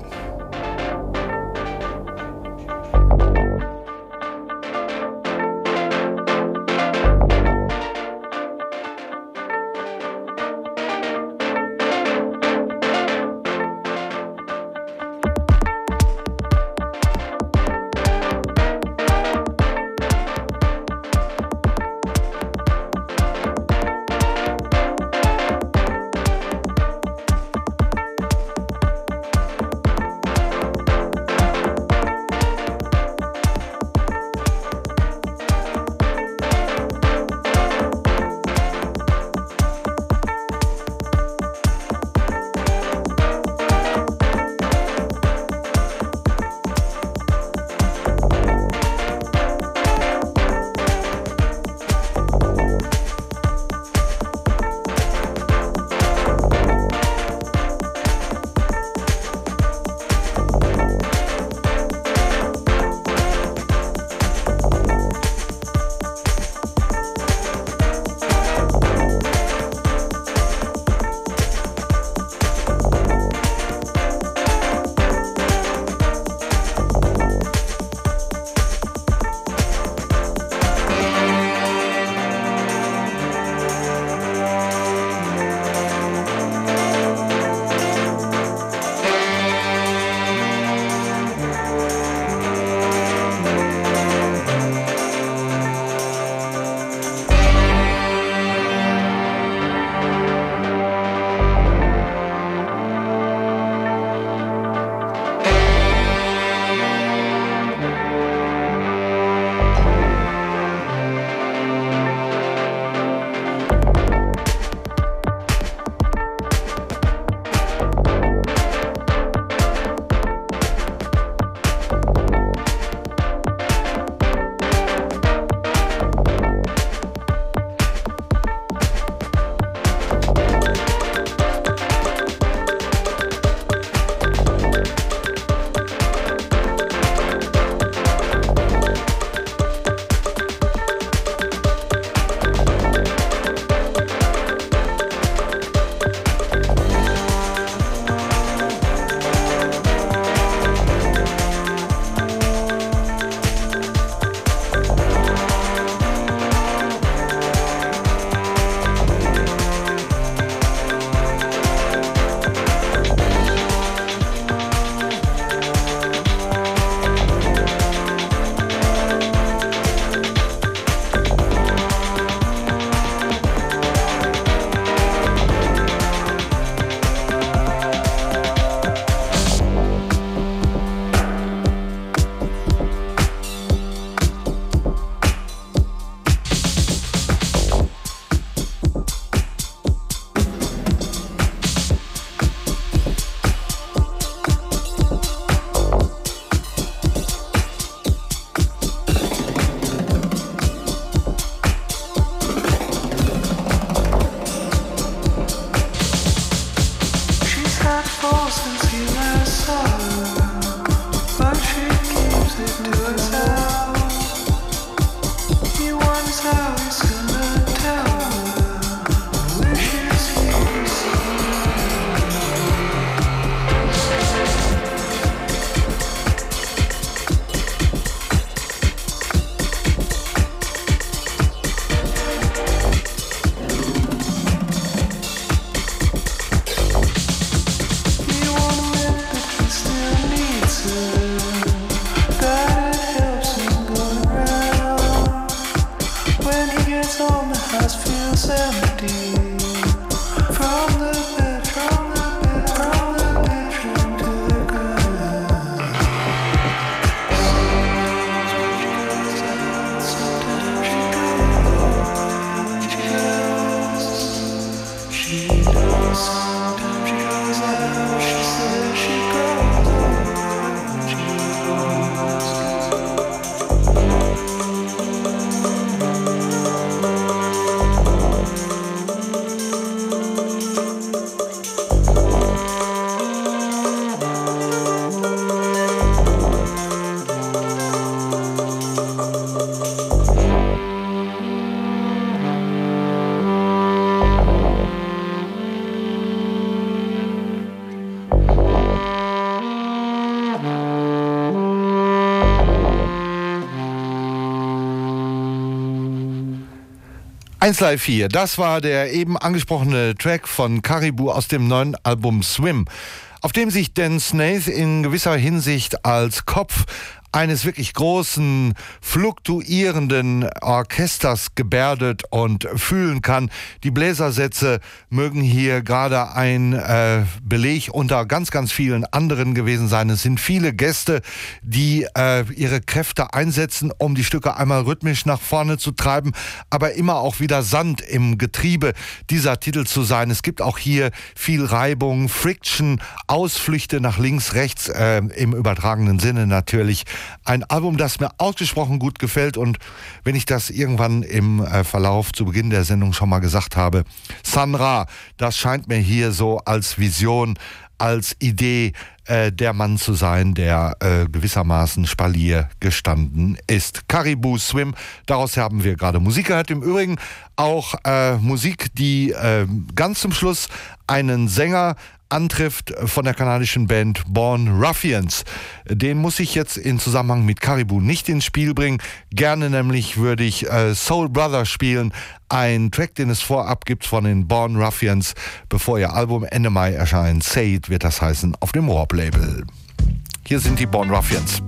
eins Live vier, das war der eben angesprochene Track von Caribou aus dem neuen Album Swim, auf dem sich Dan Snaith in gewisser Hinsicht als Kopf eines wirklich großen, fluktuierenden Orchesters gebärdet und fühlen kann. Die Bläsersätze mögen hier gerade ein äh, Beleg unter ganz, ganz vielen anderen gewesen sein. Es sind viele Gäste, die äh, ihre Kräfte einsetzen, um die Stücke einmal rhythmisch nach vorne zu treiben, aber immer auch wieder Sand im Getriebe dieser Titel zu sein. Es gibt auch hier viel Reibung, Friction, Ausflüchte nach links, rechts, äh, im übertragenen Sinne natürlich. Ein Album, das mir ausgesprochen gut gefällt, und wenn ich das irgendwann im äh, Verlauf zu Beginn der Sendung schon mal gesagt habe, Sun Ra, das scheint mir hier so als Vision, als Idee äh, der Mann zu sein, der äh, gewissermaßen Spalier gestanden ist. Caribou Swim, daraus haben wir gerade Musik gehört. Im Übrigen auch äh, Musik, die äh, ganz zum Schluss einen Sänger antrifft von der kanadischen Band Born Ruffians. Den muss ich jetzt in Zusammenhang mit Caribou nicht ins Spiel bringen. Gerne nämlich würde ich äh, Soul Brother spielen, ein Track, den es vorab gibt von den Born Ruffians, bevor ihr Album Ende Mai erscheint. Say It wird das heißen, auf dem Warp-Label. Hier sind die Born Ruffians.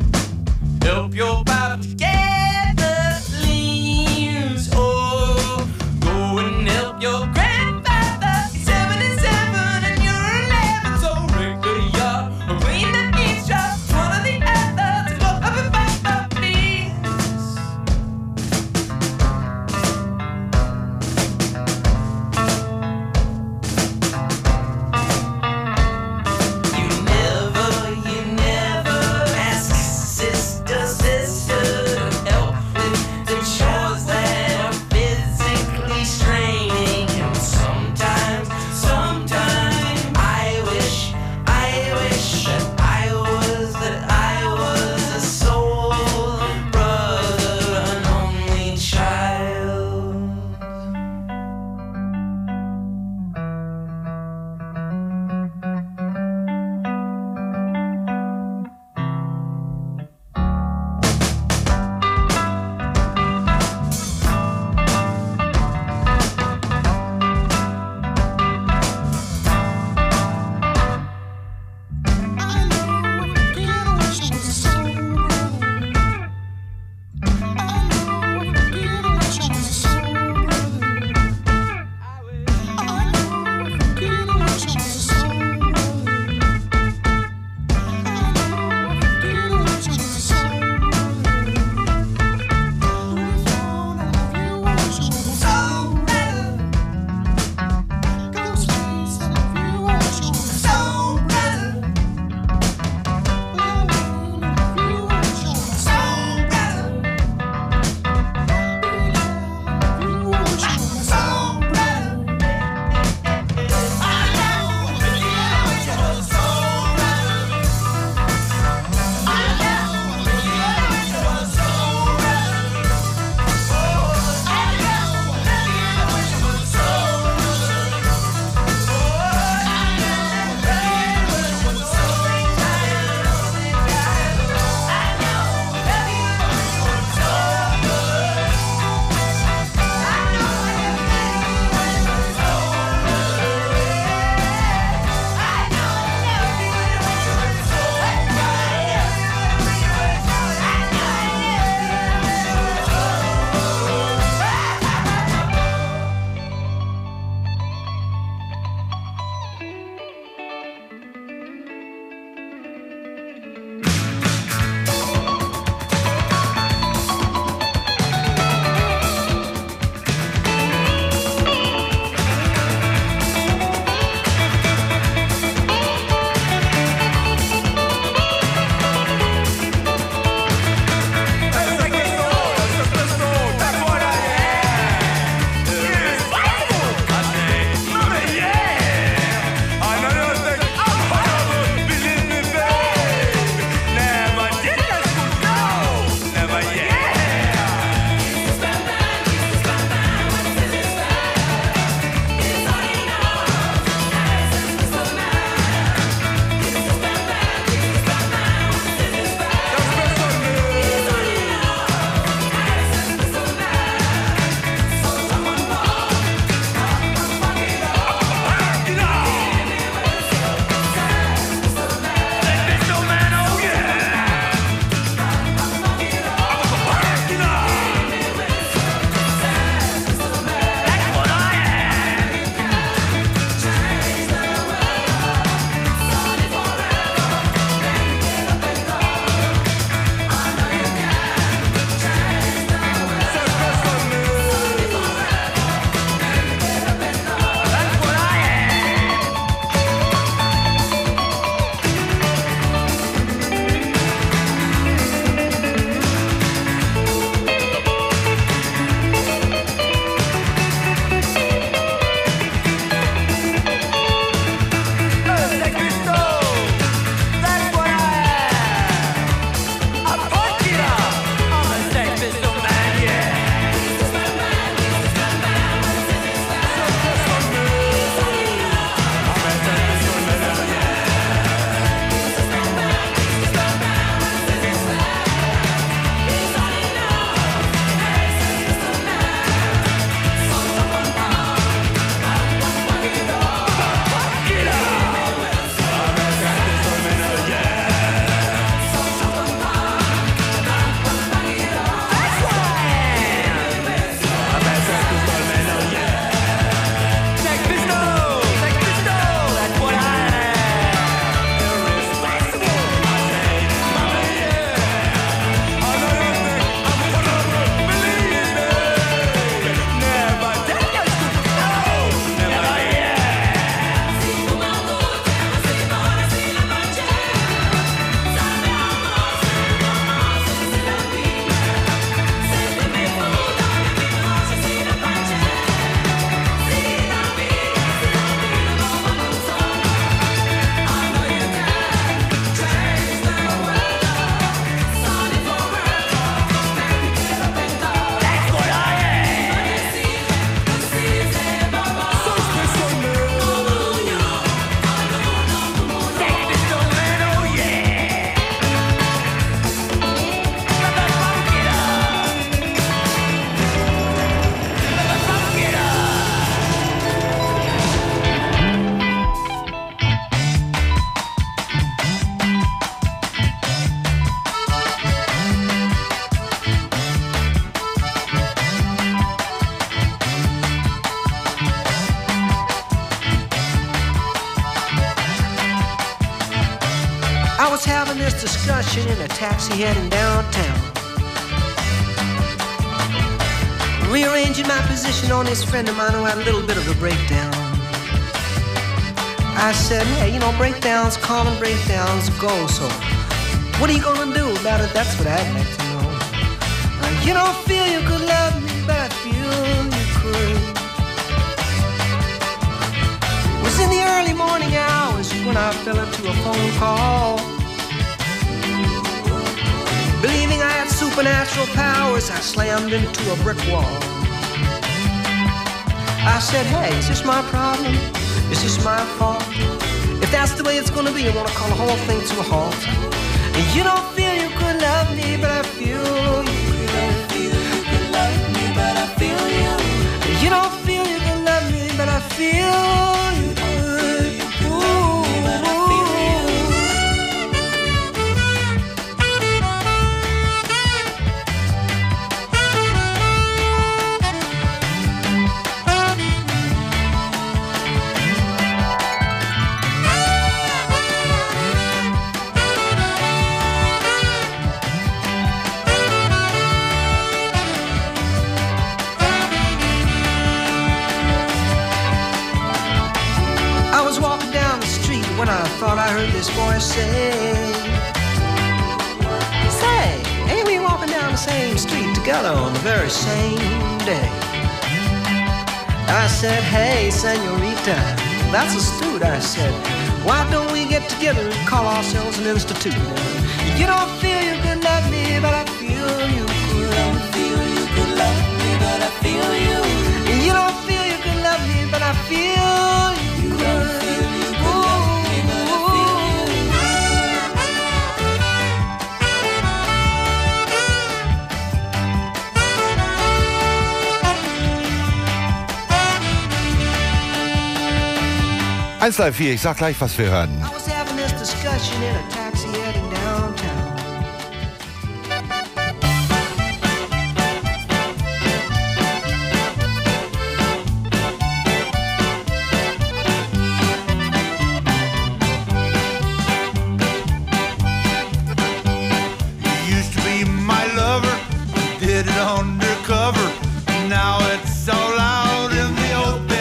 Help your Bible gather leaves. Oh, I was having this discussion in a taxi heading downtown, rearranging my position on this friend of mine who had a little bit of a breakdown. I said, hey, you know, breakdowns, common breakdowns go, so what are you gonna do about it? That's what I'd like to know. Uh, you don't feel you could love me, but I feel you could. It was in the early morning hours when I fell into a phone call. Believing I had supernatural powers, I slammed into a brick wall. I said, hey, is this my problem? Is this my fault? If that's the way it's gonna be, I wanna call the whole thing to a halt. And you don't feel you could love me, but I feel you could. You could love me, but I feel you. And you don't feel you could love me, but I feel you could. Ooh, but I feel you. When I thought I heard this voice say, say, ain't we walking down the same street together on the very same day? I said, hey, senorita, that's astute. I said, why don't we get together and call ourselves an institute? You don't feel you could love me, but I feel you could. You don't feel you could love me, but I feel you. You don't feel you could love me, but I feel you could. eins Live vier, ich sag gleich, was wir hören. I was having this discussion in a taxi heading downtown. You used to be my lover, did it undercover. Now it's all out in the open.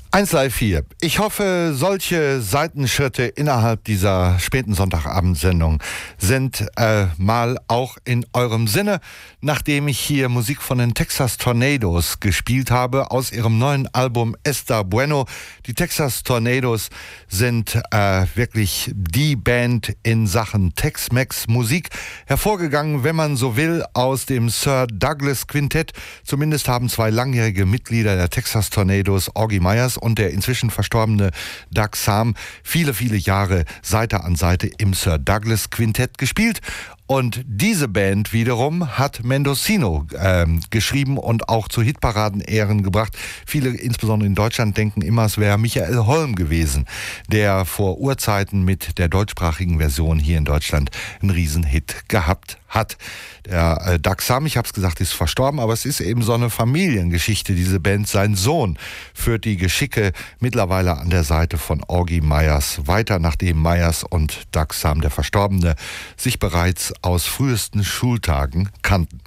eins Live vier. Ich hoffe, solche Seitenschritte innerhalb dieser späten Sonntagabendsendung sind äh, mal auch in eurem Sinne, nachdem ich hier Musik von den Texas Tornadoes gespielt habe aus ihrem neuen Album Está Bueno. Die Texas Tornadoes sind äh, wirklich die Band in Sachen Tex-Mex-Musik, hervorgegangen, wenn man so will, aus dem Sir Douglas Quintett. Zumindest haben zwei langjährige Mitglieder der Texas Tornadoes, Augie Myers und der inzwischen verstorbene Doug Sahm, viele, viele Jahre Seite an Seite im Sir Douglas Quintett gespielt. Und diese Band wiederum hat Mendocino äh, geschrieben und auch zu Hitparaden-Ehren gebracht. Viele, insbesondere in Deutschland, denken immer, es wäre Michael Holm gewesen, der vor Urzeiten mit der deutschsprachigen Version hier in Deutschland einen Riesenhit gehabt hat. Der äh, Doug Sahm, ich habe es gesagt, ist verstorben, aber es ist eben so eine Familiengeschichte, diese Band. Sein Sohn führt die Geschicke mittlerweile an der Seite von Augie Myers weiter, nachdem Myers und Doug Sahm, der Verstorbene, sich bereits aus frühesten Schultagen kannten.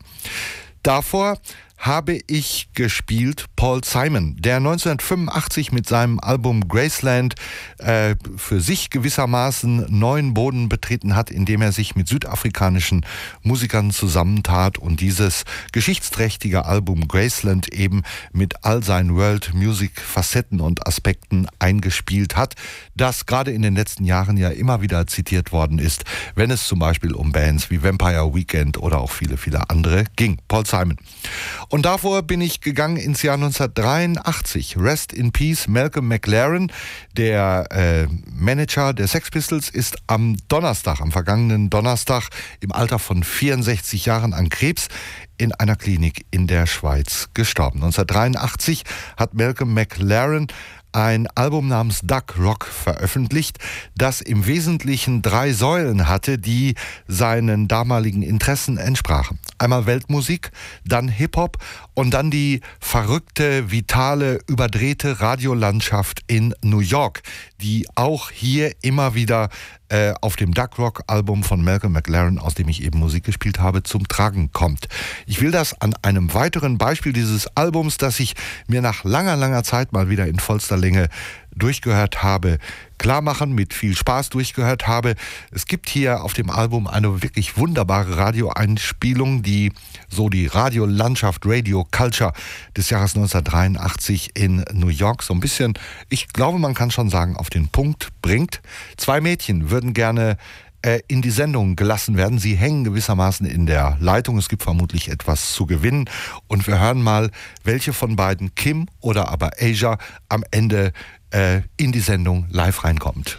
Davor habe ich gespielt Paul Simon, der neunzehnhundertfünfundachtzig mit seinem Album Graceland äh, für sich gewissermaßen neuen Boden betreten hat, indem er sich mit südafrikanischen Musikern zusammentat und dieses geschichtsträchtige Album Graceland eben mit all seinen World Music Facetten und Aspekten eingespielt hat, das gerade in den letzten Jahren ja immer wieder zitiert worden ist, wenn es zum Beispiel um Bands wie Vampire Weekend oder auch viele, viele andere ging. Paul Simon. Und davor bin ich gegangen ins Jahr neunzehnhundertdreiundachtzig. Rest in Peace, Malcolm McLaren, der äh, Manager der Sex Pistols, ist am Donnerstag, am vergangenen Donnerstag, im Alter von vierundsechzig Jahren an Krebs in einer Klinik in der Schweiz gestorben. neunzehnhundertdreiundachtzig hat Malcolm McLaren ein Album namens Duck Rock veröffentlicht, das im Wesentlichen drei Säulen hatte, die seinen damaligen Interessen entsprachen. Einmal Weltmusik, dann Hip-Hop und dann die verrückte, vitale, überdrehte Radiolandschaft in New York, die auch hier immer wieder äh, auf dem Duck Rock Album von Malcolm McLaren, aus dem ich eben Musik gespielt habe, zum Tragen kommt. Ich will das an einem weiteren Beispiel dieses Albums, das ich mir nach langer, langer Zeit mal wieder in vollster Länge durchgehört habe, klar machen, mit viel Spaß durchgehört habe. Es gibt hier auf dem Album eine wirklich wunderbare Radioeinspielung, die so die Radiolandschaft, Radio Culture des Jahres neunzehnhundertdreiundachtzig in New York so ein bisschen, ich glaube, man kann schon sagen, auf den Punkt bringt. Zwei Mädchen würden gerne äh, in die Sendung gelassen werden. Sie hängen gewissermaßen in der Leitung. Es gibt vermutlich etwas zu gewinnen. Und wir hören mal, welche von beiden, Kim oder aber Asia, am Ende äh, in die Sendung live reinkommt.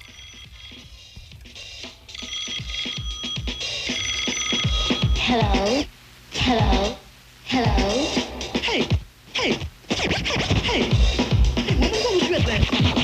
Hello, hello, hello. Hey, hey, hey, hey, what was with that?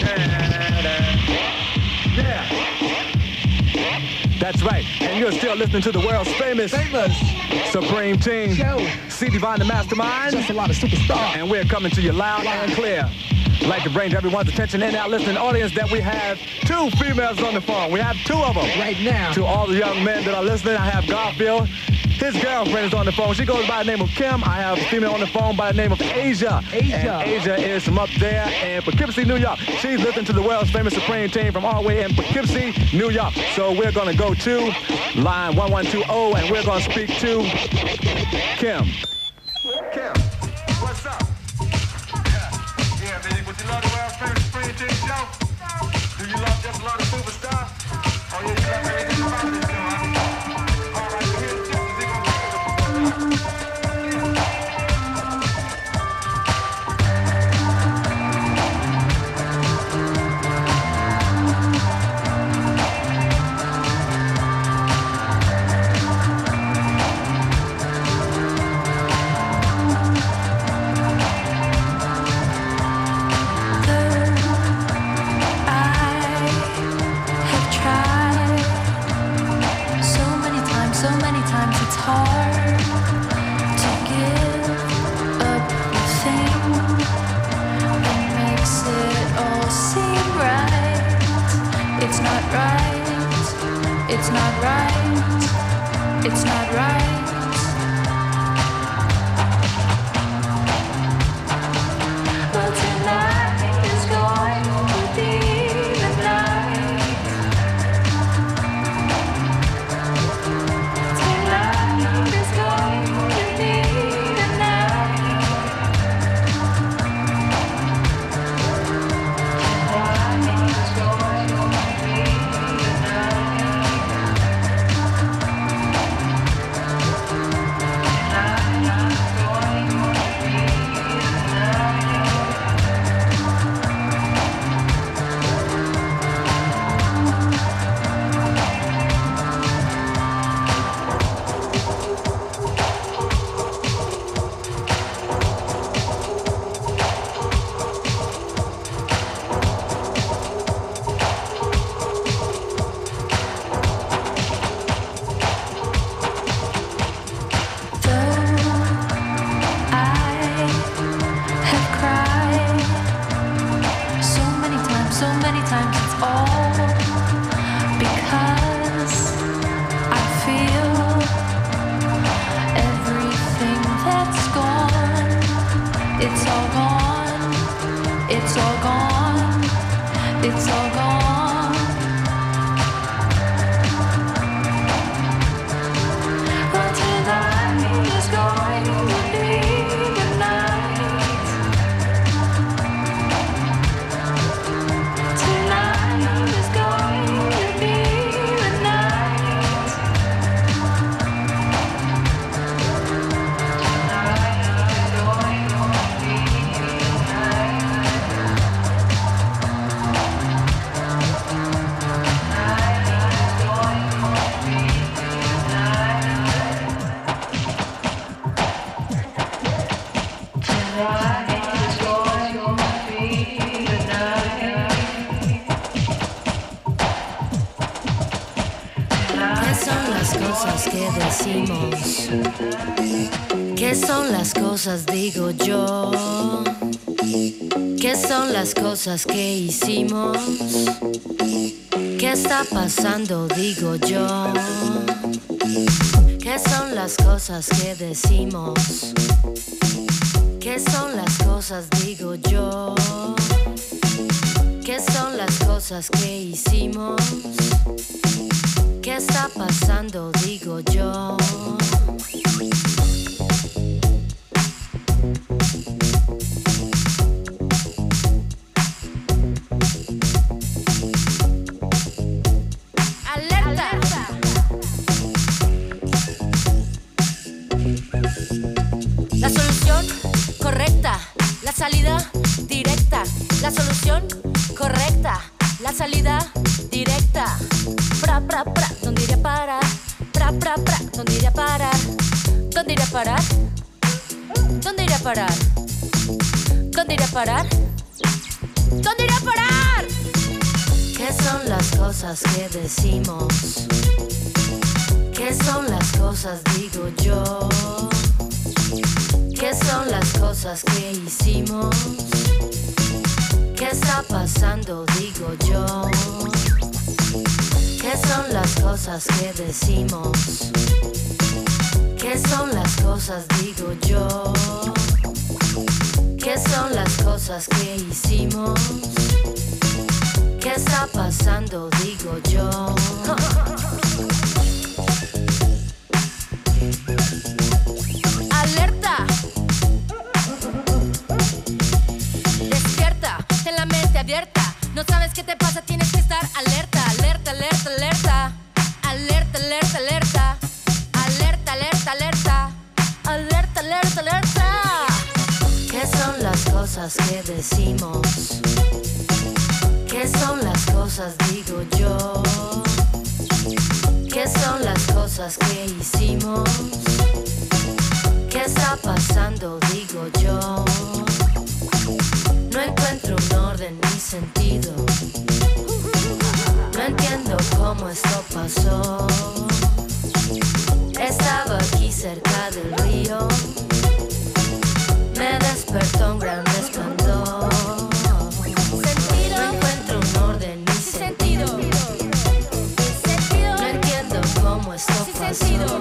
Yeah. That's right, and you're still listening to the world's famous, famous Supreme Team, Show. C Divine the Mastermind, just a lot of superstars, and we're coming to you loud wow. and clear. I'd like to bring to everyone's attention in our listening audience that we have two females on the phone. We have two of them. Right now. To all the young men that are listening, I have Garfield. His girlfriend is on the phone. She goes by the name of Kim. I have a female on the phone by the name of Asia. Asia. And Asia is from up there in Poughkeepsie, New York. She's listening to the world's famous Supreme Team from all the way in Poughkeepsie, New York. So we're going to go to line one one two zero and we're going to speak to Kim. Kim, what's up? Yeah, baby, would you love the world's famous Supreme Team show? Do you love just a lot of superstars? Oh, yeah, you love everything about this show, huh? All right, so here's Kim. It's not right, it's not right, it's not right. Well, tonight It's all gone, it's all gone. But tonight is going to be the night. Tonight is going to be the night. Tonight is going to be the night. Que decimos, ¿qué son las cosas? Digo yo, ¿qué son las cosas que hicimos? ¿Qué está pasando? Digo yo, ¿qué son las cosas que decimos? ¿Qué son las cosas? Digo yo, ¿qué son las cosas que hicimos? ¿Qué está pasando? Digo yo. Alerta. La solución correcta, la salida directa. La solución correcta, la salida directa. Pra, pra, pra, ¿dónde iré a parar? Pra, pra, pra, ¿dónde iré a parar? ¿Dónde iré a parar? ¿Dónde iré a parar? ¿Dónde iré a parar? ¿Dónde iré a parar? ¿Qué son las cosas que decimos? ¿Qué son las cosas? Digo yo. ¿Qué son las cosas que hicimos? ¿Qué está pasando? Digo yo. ¿Qué son las cosas que decimos? ¿Qué son las cosas? Digo yo. ¿Qué son las cosas que hicimos? ¿Qué está pasando? Digo yo. Alerta. Despierta, ten la mente abierta. No sabes qué te pasa, tienes que estar alerta, alerta, alerta, alerta. Alerta, alerta, alerta. Alerta, alerta, alerta. Alerta, alerta, alerta. ¿Qué son las cosas que decimos? ¿Qué son las cosas? Digo yo. ¿Qué son las cosas que hicimos? ¿Qué está pasando? Digo yo. No encuentro un orden ni sentido. No entiendo cómo esto pasó. Estaba aquí cerca del río. Me despertó un gran resplandor. Sentido. No encuentro un orden ni Sí, sentido. Sentido. No entiendo cómo esto Sí, pasó. sentido.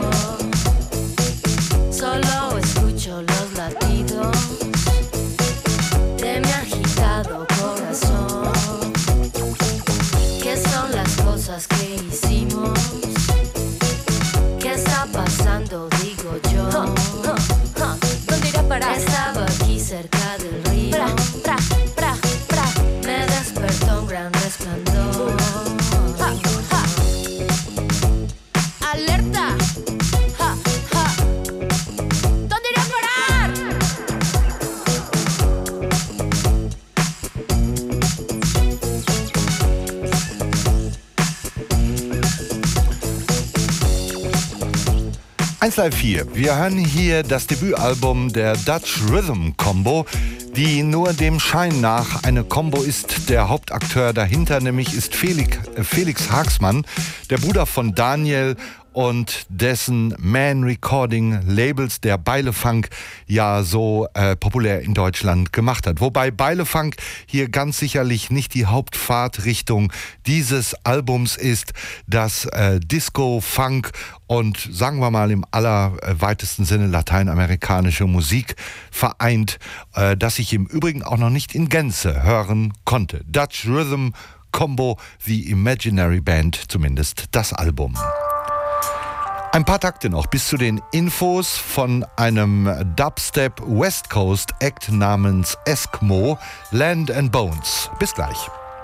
Solo escucho los latidos de mi agitado corazón. ¿Qué son las cosas que hicimos? ¿Qué está pasando? Digo yo. ¿Dónde iré a parar? Estaba aquí cerca del río. Pra, pra, pra, pra. Me despertó un gran resplandor. Ja, ja. Alerta. Ja, ja. ¿Dónde iré a parar? eins Live vier. Wir hören hier das Debütalbum der Dutch Rhythm Combo, die nur dem Schein nach eine Combo ist. Der Hauptakteur dahinter nämlich ist Felix, äh, Felix Haagsmann, der Bruder von Daniel und dessen Man Recording Labels der Beilefunk ja so äh, populär in Deutschland gemacht hat. Wobei Beilefunk hier ganz sicherlich nicht die Hauptfahrtrichtung dieses Albums ist, das äh, Disco, Funk und sagen wir mal im allerweitesten Sinne lateinamerikanische Musik vereint, äh, das ich im Übrigen auch noch nicht in Gänze hören konnte. Dutch Rhythm Combo, The Imaginary Band, zumindest das Album. Ein paar Takte noch bis zu den Infos von einem Dubstep West Coast Act namens Eskmo, Land and Bones. Bis gleich.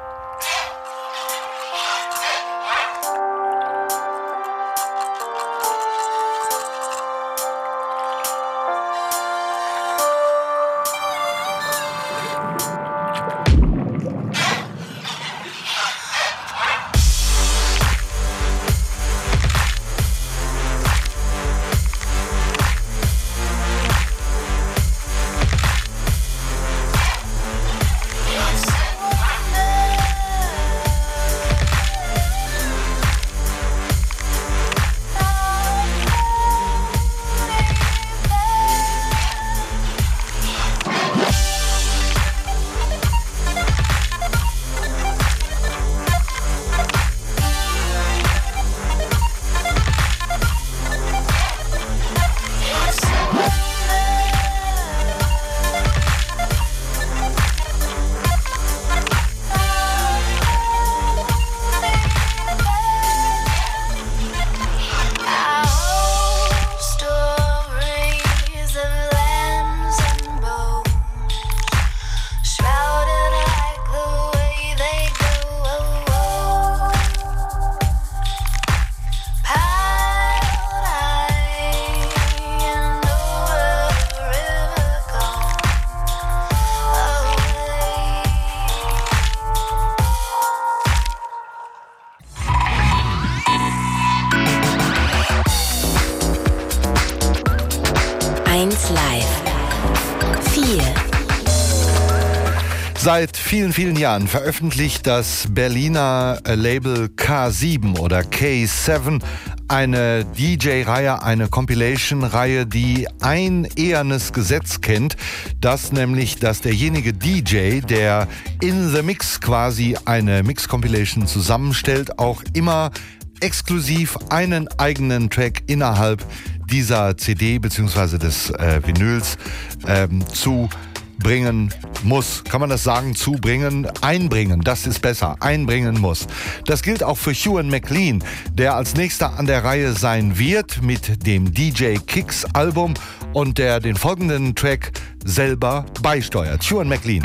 Seit vielen, vielen Jahren veröffentlicht das Berliner Label K sieben oder K sieben eine D J-Reihe, eine Compilation-Reihe, die ein ehernes Gesetz kennt, das nämlich, dass derjenige D J, der in the Mix quasi eine Mix-Compilation zusammenstellt, auch immer exklusiv einen eigenen Track innerhalb dieser C D bzw. des äh, Vinyls ähm, zu bringen muss. Kann man das sagen? Zubringen? Einbringen, das ist besser. Einbringen muss. Das gilt auch für Ewan McLean, der als nächster an der Reihe sein wird mit dem D J Kicks Album und der den folgenden Track selber beisteuert. Ewan McLean.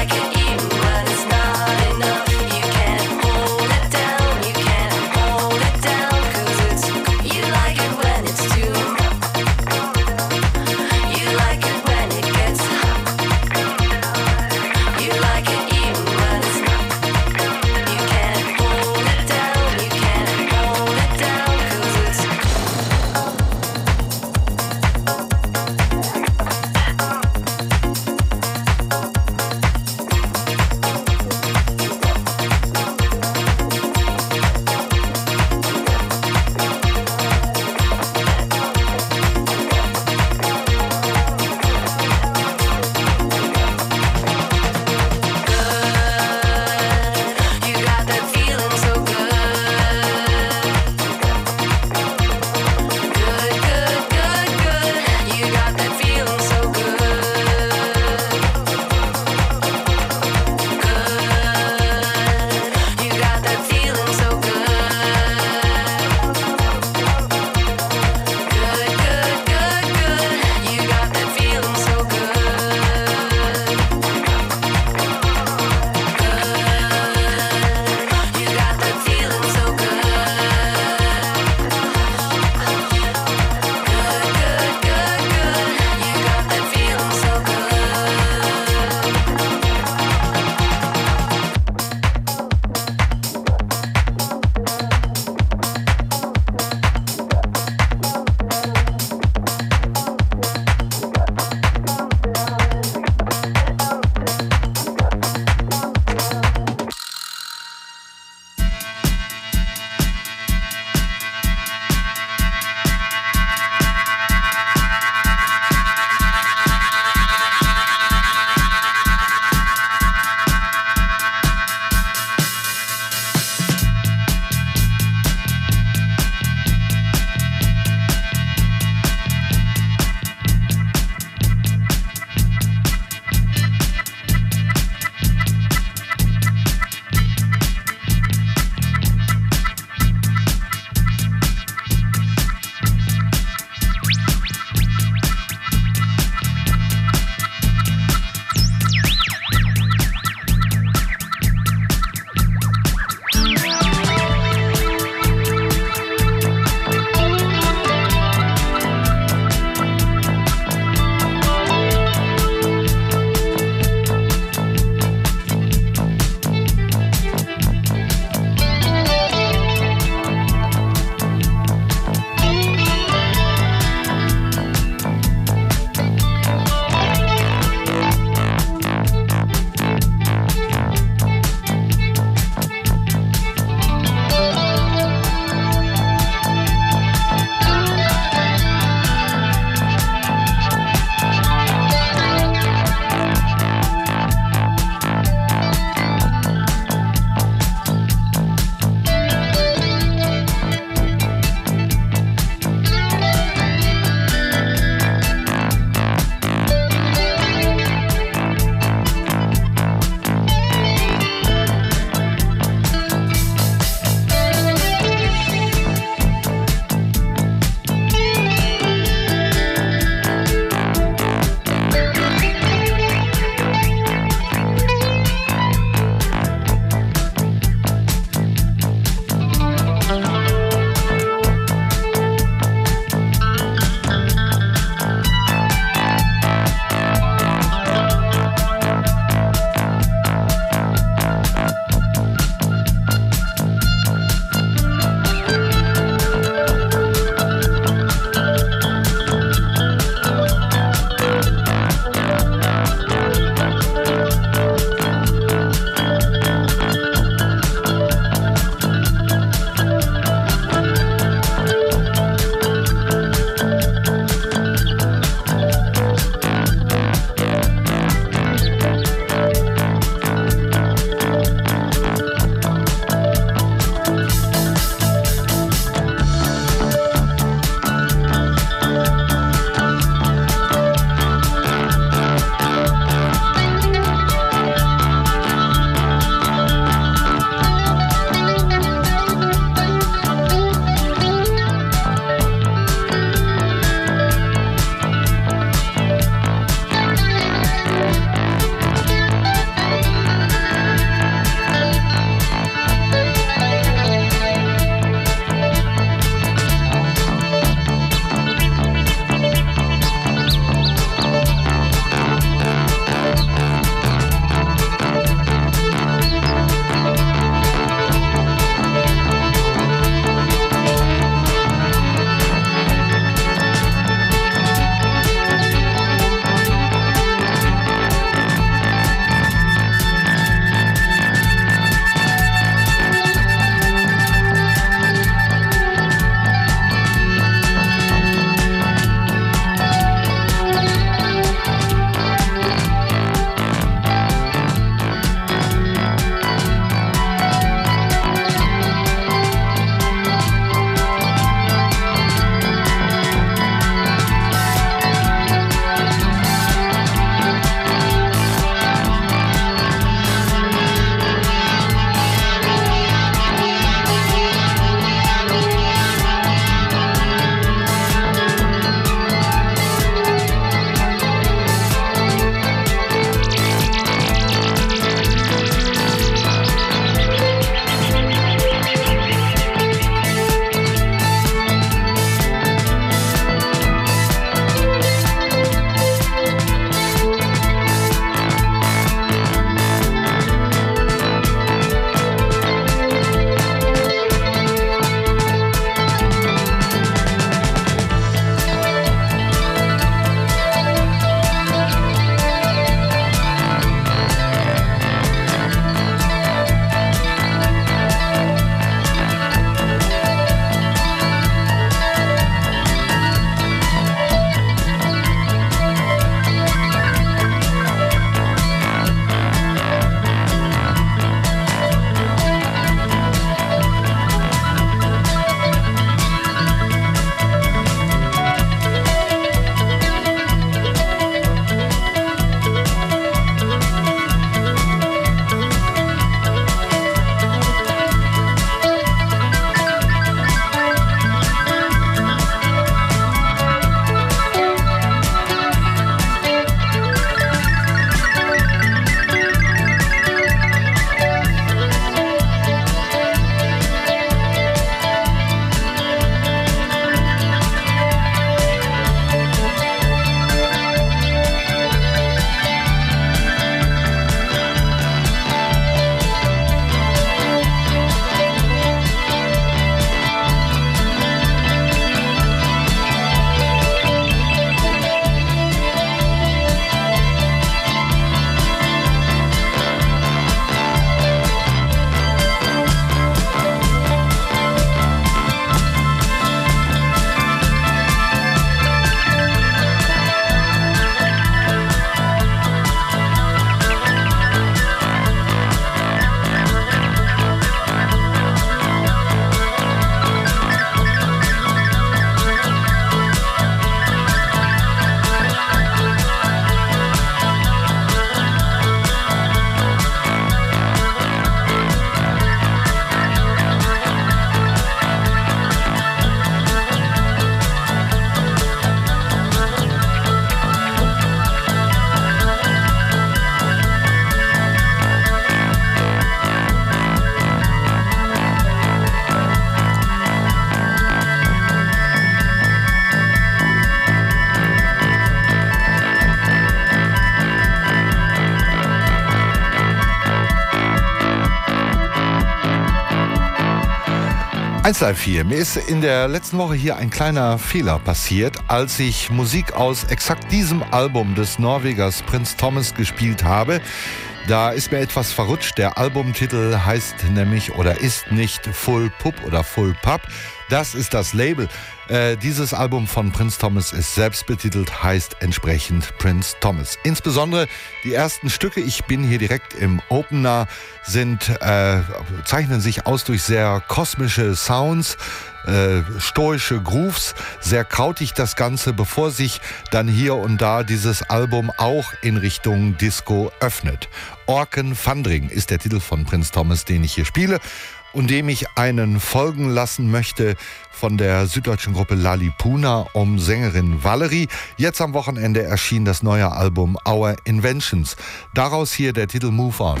eins Live vier. Mir ist in der letzten Woche hier ein kleiner Fehler passiert, als ich Musik aus exakt diesem Album des Norwegers Prince Thomas gespielt habe. Da ist mir etwas verrutscht. Der Albumtitel heißt nämlich oder ist nicht Full Pup oder Full Pub. Das ist das Label. Äh, dieses Album von Prince Thomas ist selbst betitelt, heißt entsprechend Prince Thomas. Insbesondere die ersten Stücke, ich bin hier direkt im Opener, sind, äh, zeichnen sich aus durch sehr kosmische Sounds, äh, stoische Grooves, sehr krautig das Ganze, bevor sich dann hier und da dieses Album auch in Richtung Disco öffnet. Orken Fandring ist der Titel von Prince Thomas, den ich hier spiele und dem ich einen folgen lassen möchte von der süddeutschen Gruppe Lalipuna um Sängerin Valerie. Jetzt am Wochenende erschien das neue Album Our Inventions. Daraus hier der Titel Move On.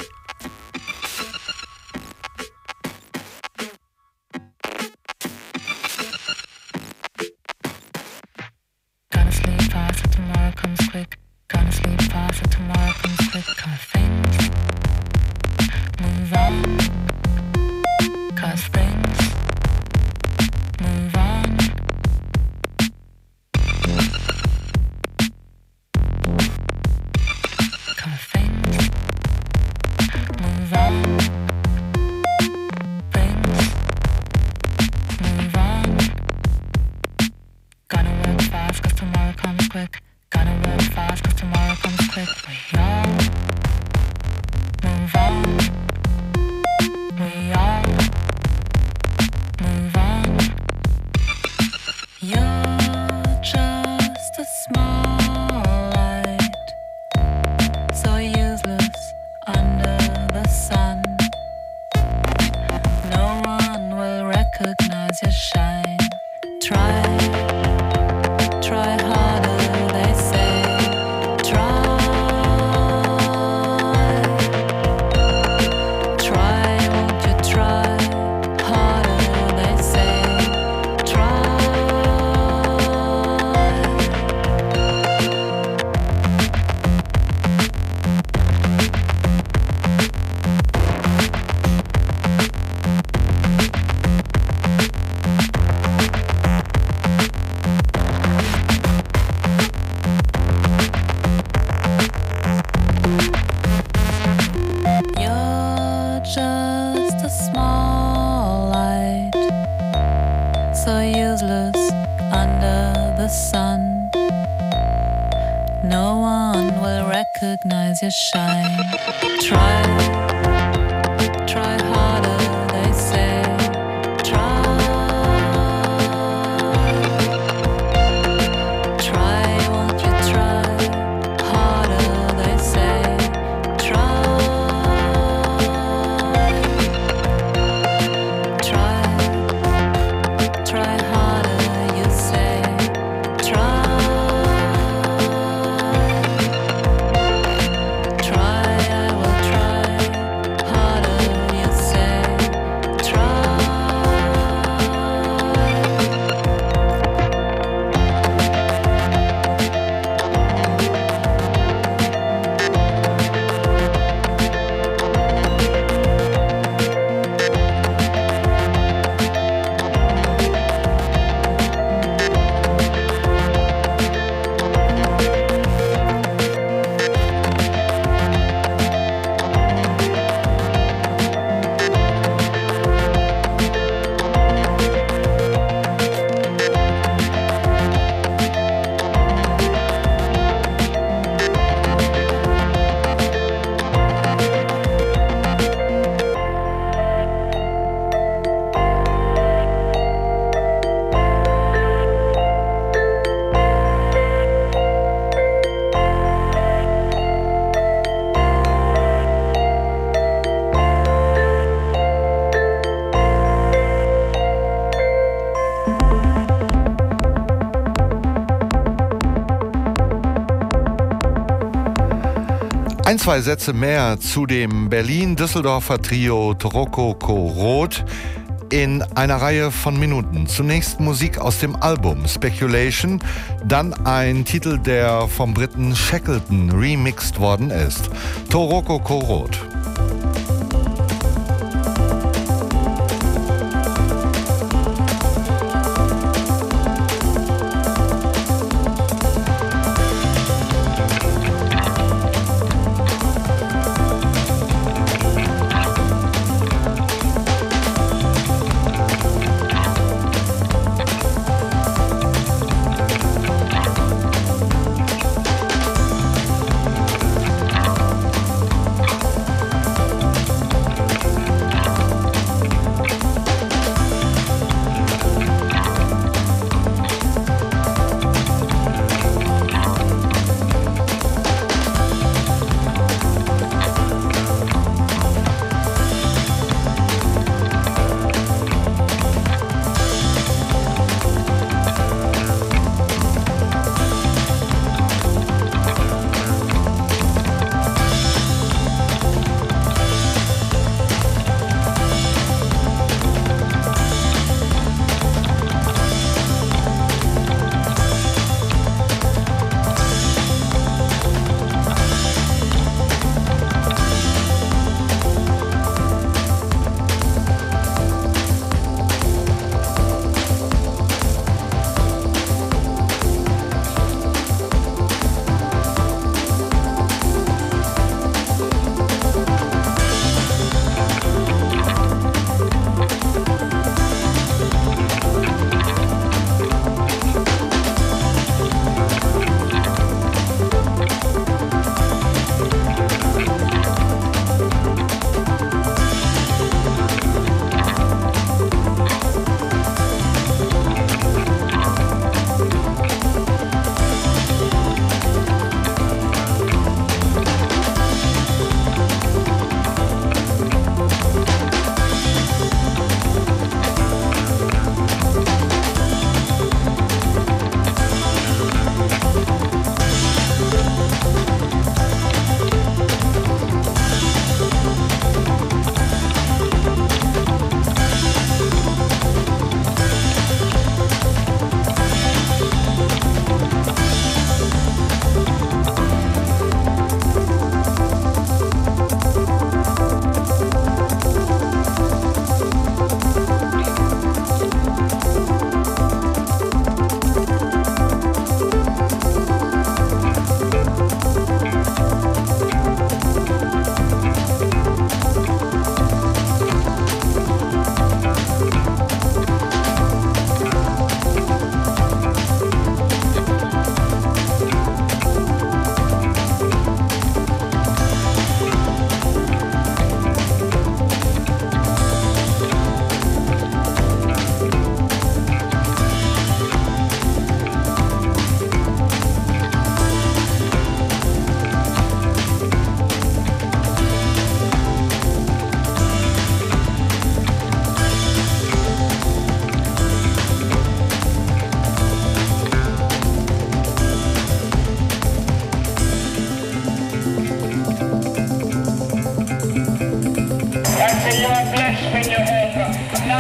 Gotta sleep fast so tomorrow comes quick. Gotta sleep fast so tomorrow comes quick. Cause things move on. Cause things move on. Cause things move on. Things move on. Gotta work fast cause tomorrow comes quick. Gotta work fast cause tomorrow comes quick. We all move on. We all move on. You're just a small light, so useless under the sun. No one will recognize your shine. Try, try harder, they say. Try, try, won't you try harder, they say. Try. You're just a small light, so useless under the sun. No one will recognize your shine. Try, try harder, they say. Try, try, won't you try harder, they say. Try, try, try harder, you say. Try, try, I will try harder, you say. Try. Ein, zwei Sätze mehr zu dem Berlin-Düsseldorfer Trio Toroko Roth in einer Reihe von Minuten. Zunächst Musik aus dem Album Speculation, dann ein Titel, der vom Briten Shackleton remixed worden ist. Toroko Roth.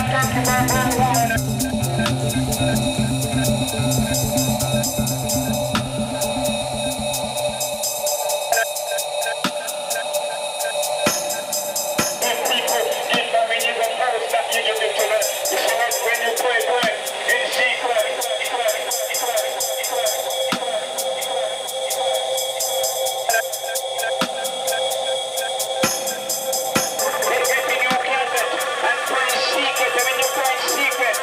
Secret,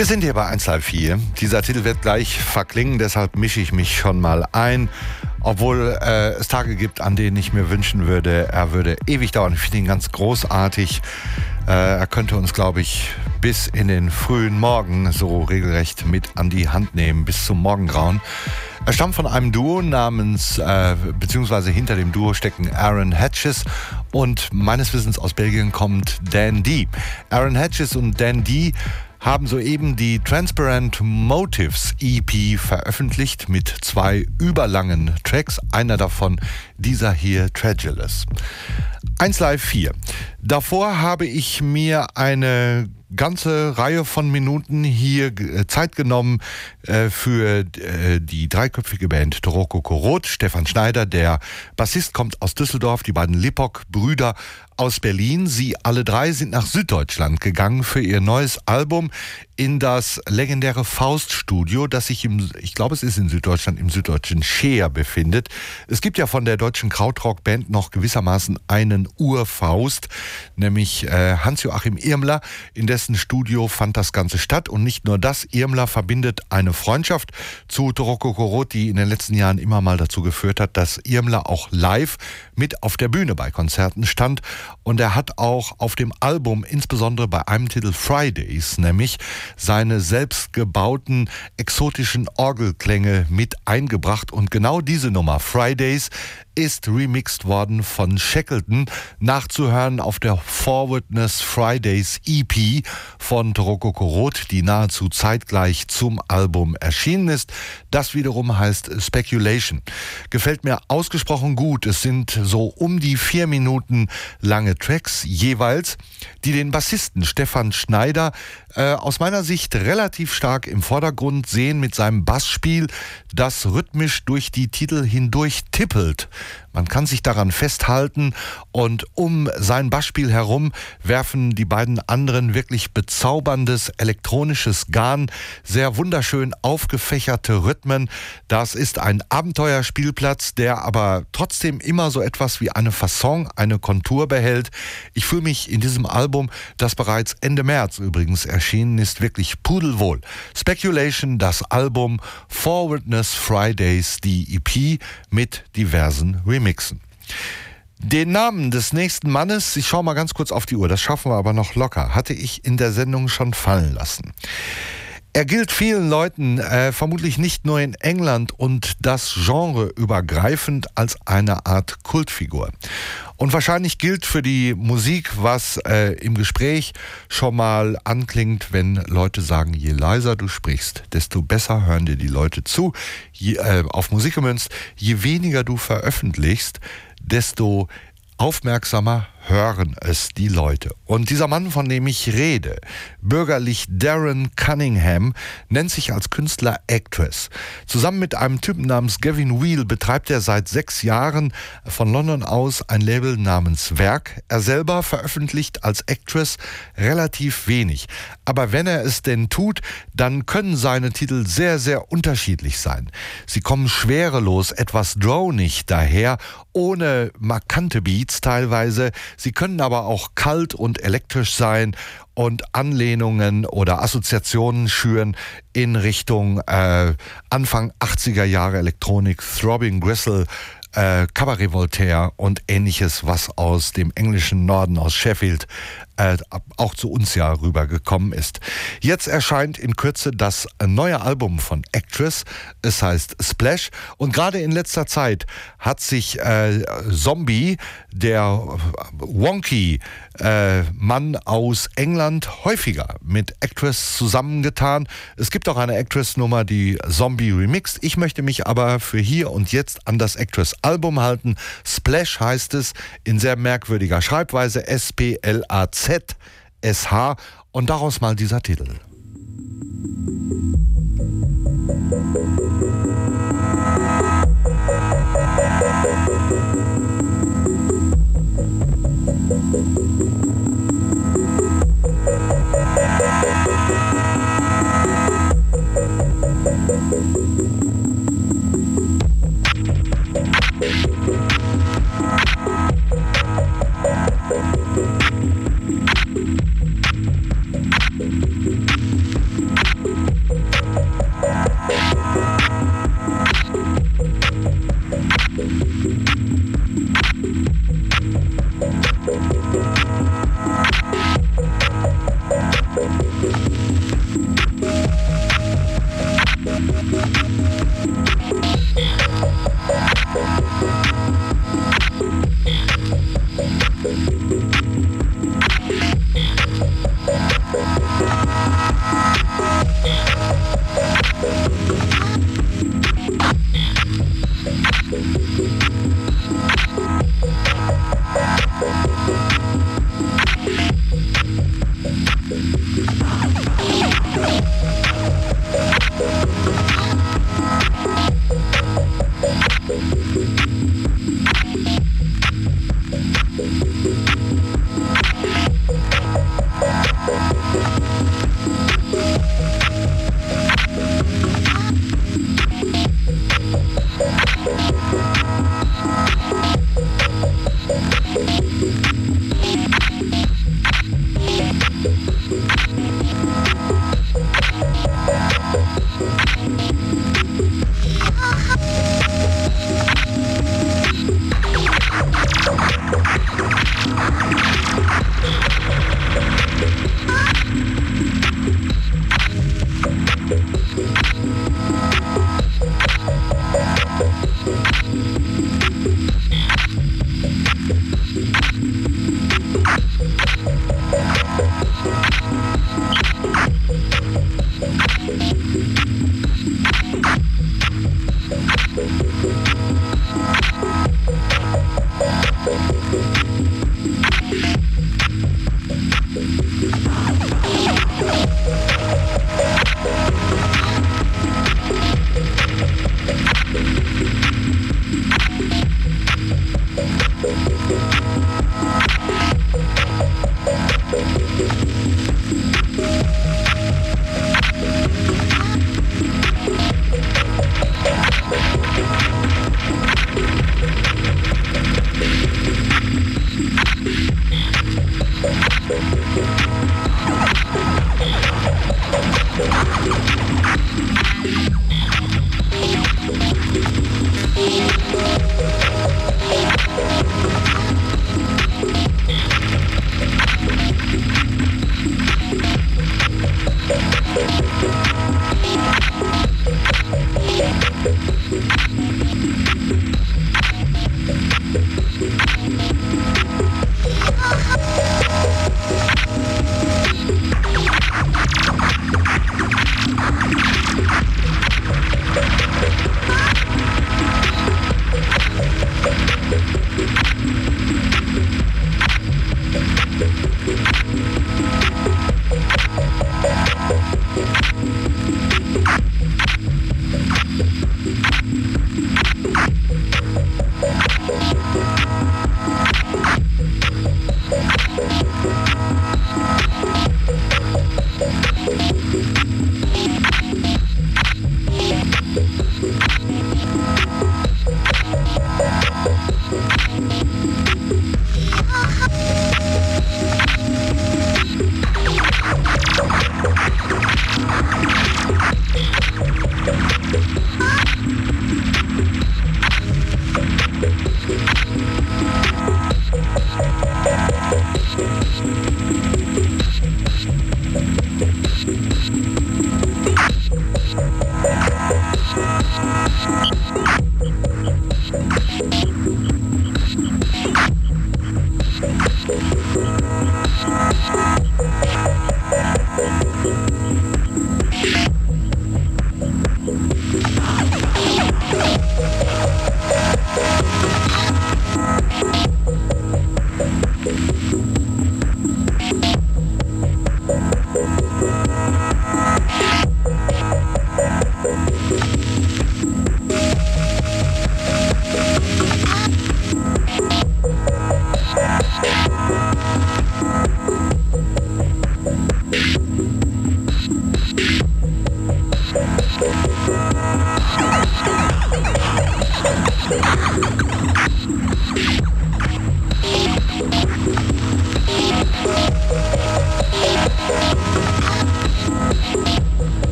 Wir sind hier bei eins Live vier. Dieser Titel wird gleich verklingen, deshalb mische ich mich schon mal ein. Obwohl äh, es Tage gibt, an denen ich mir wünschen würde, er würde ewig dauern. Ich finde ihn ganz großartig. Äh, er könnte uns, glaube ich, bis in den frühen Morgen so regelrecht mit an die Hand nehmen, bis zum Morgengrauen. Er stammt von einem Duo namens, äh, beziehungsweise hinter dem Duo stecken Aaron Hedges und meines Wissens aus Belgien kommt Dan D. Aaron Hedges und Dan D haben soeben die Transparent Motives E P veröffentlicht mit zwei überlangen Tracks, einer davon dieser hier, Treacherless. eins Live vier. Davor habe ich mir eine ganze Reihe von Minuten hier Zeit genommen äh, für äh, die dreiköpfige Band Toroko Roth. Stefan Schneider, der Bassist, kommt aus Düsseldorf, die beiden Lippok-Brüder aus Berlin. Sie alle drei sind nach Süddeutschland gegangen für ihr neues Album in das legendäre Faust-Studio, das sich im, ich glaube es ist in Süddeutschland, im süddeutschen Scheer befindet. Es gibt ja von der deutschen Krautrock-Band noch gewissermaßen einen Urfaust, nämlich äh, Hans-Joachim Irmler, in dessen Studio fand das Ganze statt. Und nicht nur das, Irmler verbindet eine Freundschaft zu Toroko Roth, die in den letzten Jahren immer mal dazu geführt hat, dass Irmler auch live mit auf der Bühne bei Konzerten stand. Und er hat auch auf dem Album, insbesondere bei einem Titel Fridays, nämlich seine selbst gebauten exotischen Orgelklänge mit eingebracht. Und genau diese Nummer, Fridays, ist remixed worden von Shackleton, nachzuhören auf der Forwardness Fridays E P von Toroko Roth, die nahezu zeitgleich zum Album erschienen ist. Das wiederum heißt Speculation. Gefällt mir ausgesprochen gut. Es sind so um die vier Minuten lange Tracks jeweils, die den Bassisten Stefan Schneider äh, aus meiner Sicht relativ stark im Vordergrund sehen mit seinem Bassspiel, das rhythmisch durch die Titel hindurch tippelt. Man kann sich daran festhalten und um sein Bassspiel herum werfen die beiden anderen wirklich bezauberndes elektronisches Garn, sehr wunderschön aufgefächerte Rhythmen. Das ist ein Abenteuerspielplatz, der aber trotzdem immer so etwas wie eine Fasson, eine Kontur behält. Ich fühle mich in diesem Album, das bereits Ende März übrigens erschienen ist, wirklich pudelwohl. Speculation, das Album, Forwardness Fridays, die E P mit diversen Remixen. Den Namen des nächsten Mannes, ich schaue mal ganz kurz auf die Uhr, das schaffen wir aber noch locker, hatte ich in der Sendung schon fallen lassen. Er gilt vielen Leuten, äh, vermutlich nicht nur in England und das Genre übergreifend, als eine Art Kultfigur. Und wahrscheinlich gilt für die Musik, was äh, im Gespräch schon mal anklingt, wenn Leute sagen, je leiser du sprichst, desto besser hören dir die Leute zu. Je, äh, auf Musik gemünzt, je weniger du veröffentlichst, desto aufmerksamer hören es die Leute. Und dieser Mann, von dem ich rede, bürgerlich Darren Cunningham, nennt sich als Künstler Actress. Zusammen mit einem Typen namens Gavin Wheel betreibt er seit sechs Jahren von London aus ein Label namens Werk. Er selber veröffentlicht als Actress relativ wenig. Aber wenn er es denn tut, dann können seine Titel sehr, sehr unterschiedlich sein. Sie kommen schwerelos, etwas dronig daher, ohne markante Beats teilweise. Sie können aber auch kalt und elektrisch sein und Anlehnungen oder Assoziationen schüren in Richtung äh, Anfang achtziger Jahre Elektronik, Throbbing Gristle, äh, Cabaret Voltaire und ähnliches, was aus dem englischen Norden, aus Sheffield, äh, auch zu uns ja rübergekommen ist. Jetzt erscheint in Kürze das neue Album von Actress. Es heißt Splash. Und gerade in letzter Zeit hat sich äh, Zombie, der wonky äh, Mann aus England, häufiger mit Actress zusammengetan. Es gibt auch eine Actress-Nummer, die Zombie remixt. Ich möchte mich aber für hier und jetzt an das Actress-Album halten. Splash heißt es, in sehr merkwürdiger Schreibweise, S P L A Z S H, und daraus mal dieser Titel.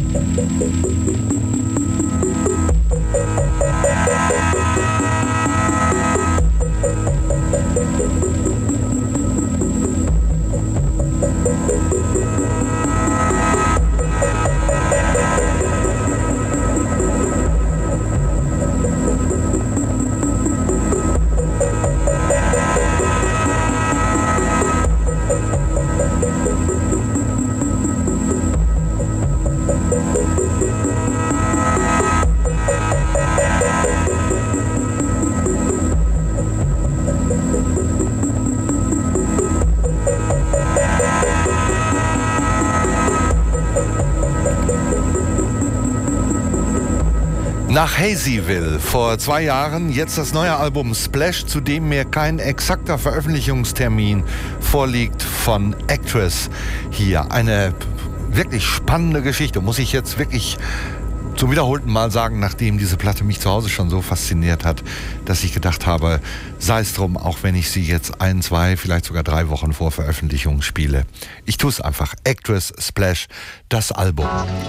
Nach Hazyville vor zwei Jahren, jetzt das neue Album Splash, zu dem mir kein exakter Veröffentlichungstermin vorliegt, von Actress. Hier eine wirklich spannende Geschichte, muss ich jetzt wirklich zum wiederholten Mal sagen, nachdem diese Platte mich zu Hause schon so fasziniert hat, dass ich gedacht habe, sei es drum, auch wenn ich sie jetzt ein, zwei, vielleicht sogar drei Wochen vor Veröffentlichung spiele. Ich tue es einfach. Actress, Splash, das Album.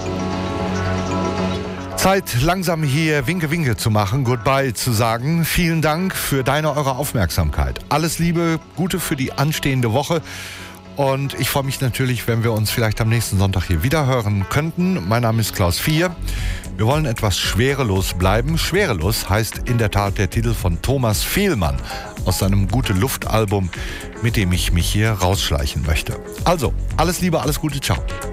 Zeit, langsam hier Winke Winke zu machen, Goodbye zu sagen. Vielen Dank für deine, eure Aufmerksamkeit. Alles Liebe, Gute für die anstehende Woche. Und ich freue mich natürlich, wenn wir uns vielleicht am nächsten Sonntag hier wieder hören könnten. Mein Name ist Klaus Vier. Wir wollen etwas schwerelos bleiben. Schwerelos heißt in der Tat der Titel von Thomas Fehlmann aus seinem Gute-Luft-Album, mit dem ich mich hier rausschleichen möchte. Also, alles Liebe, alles Gute, ciao.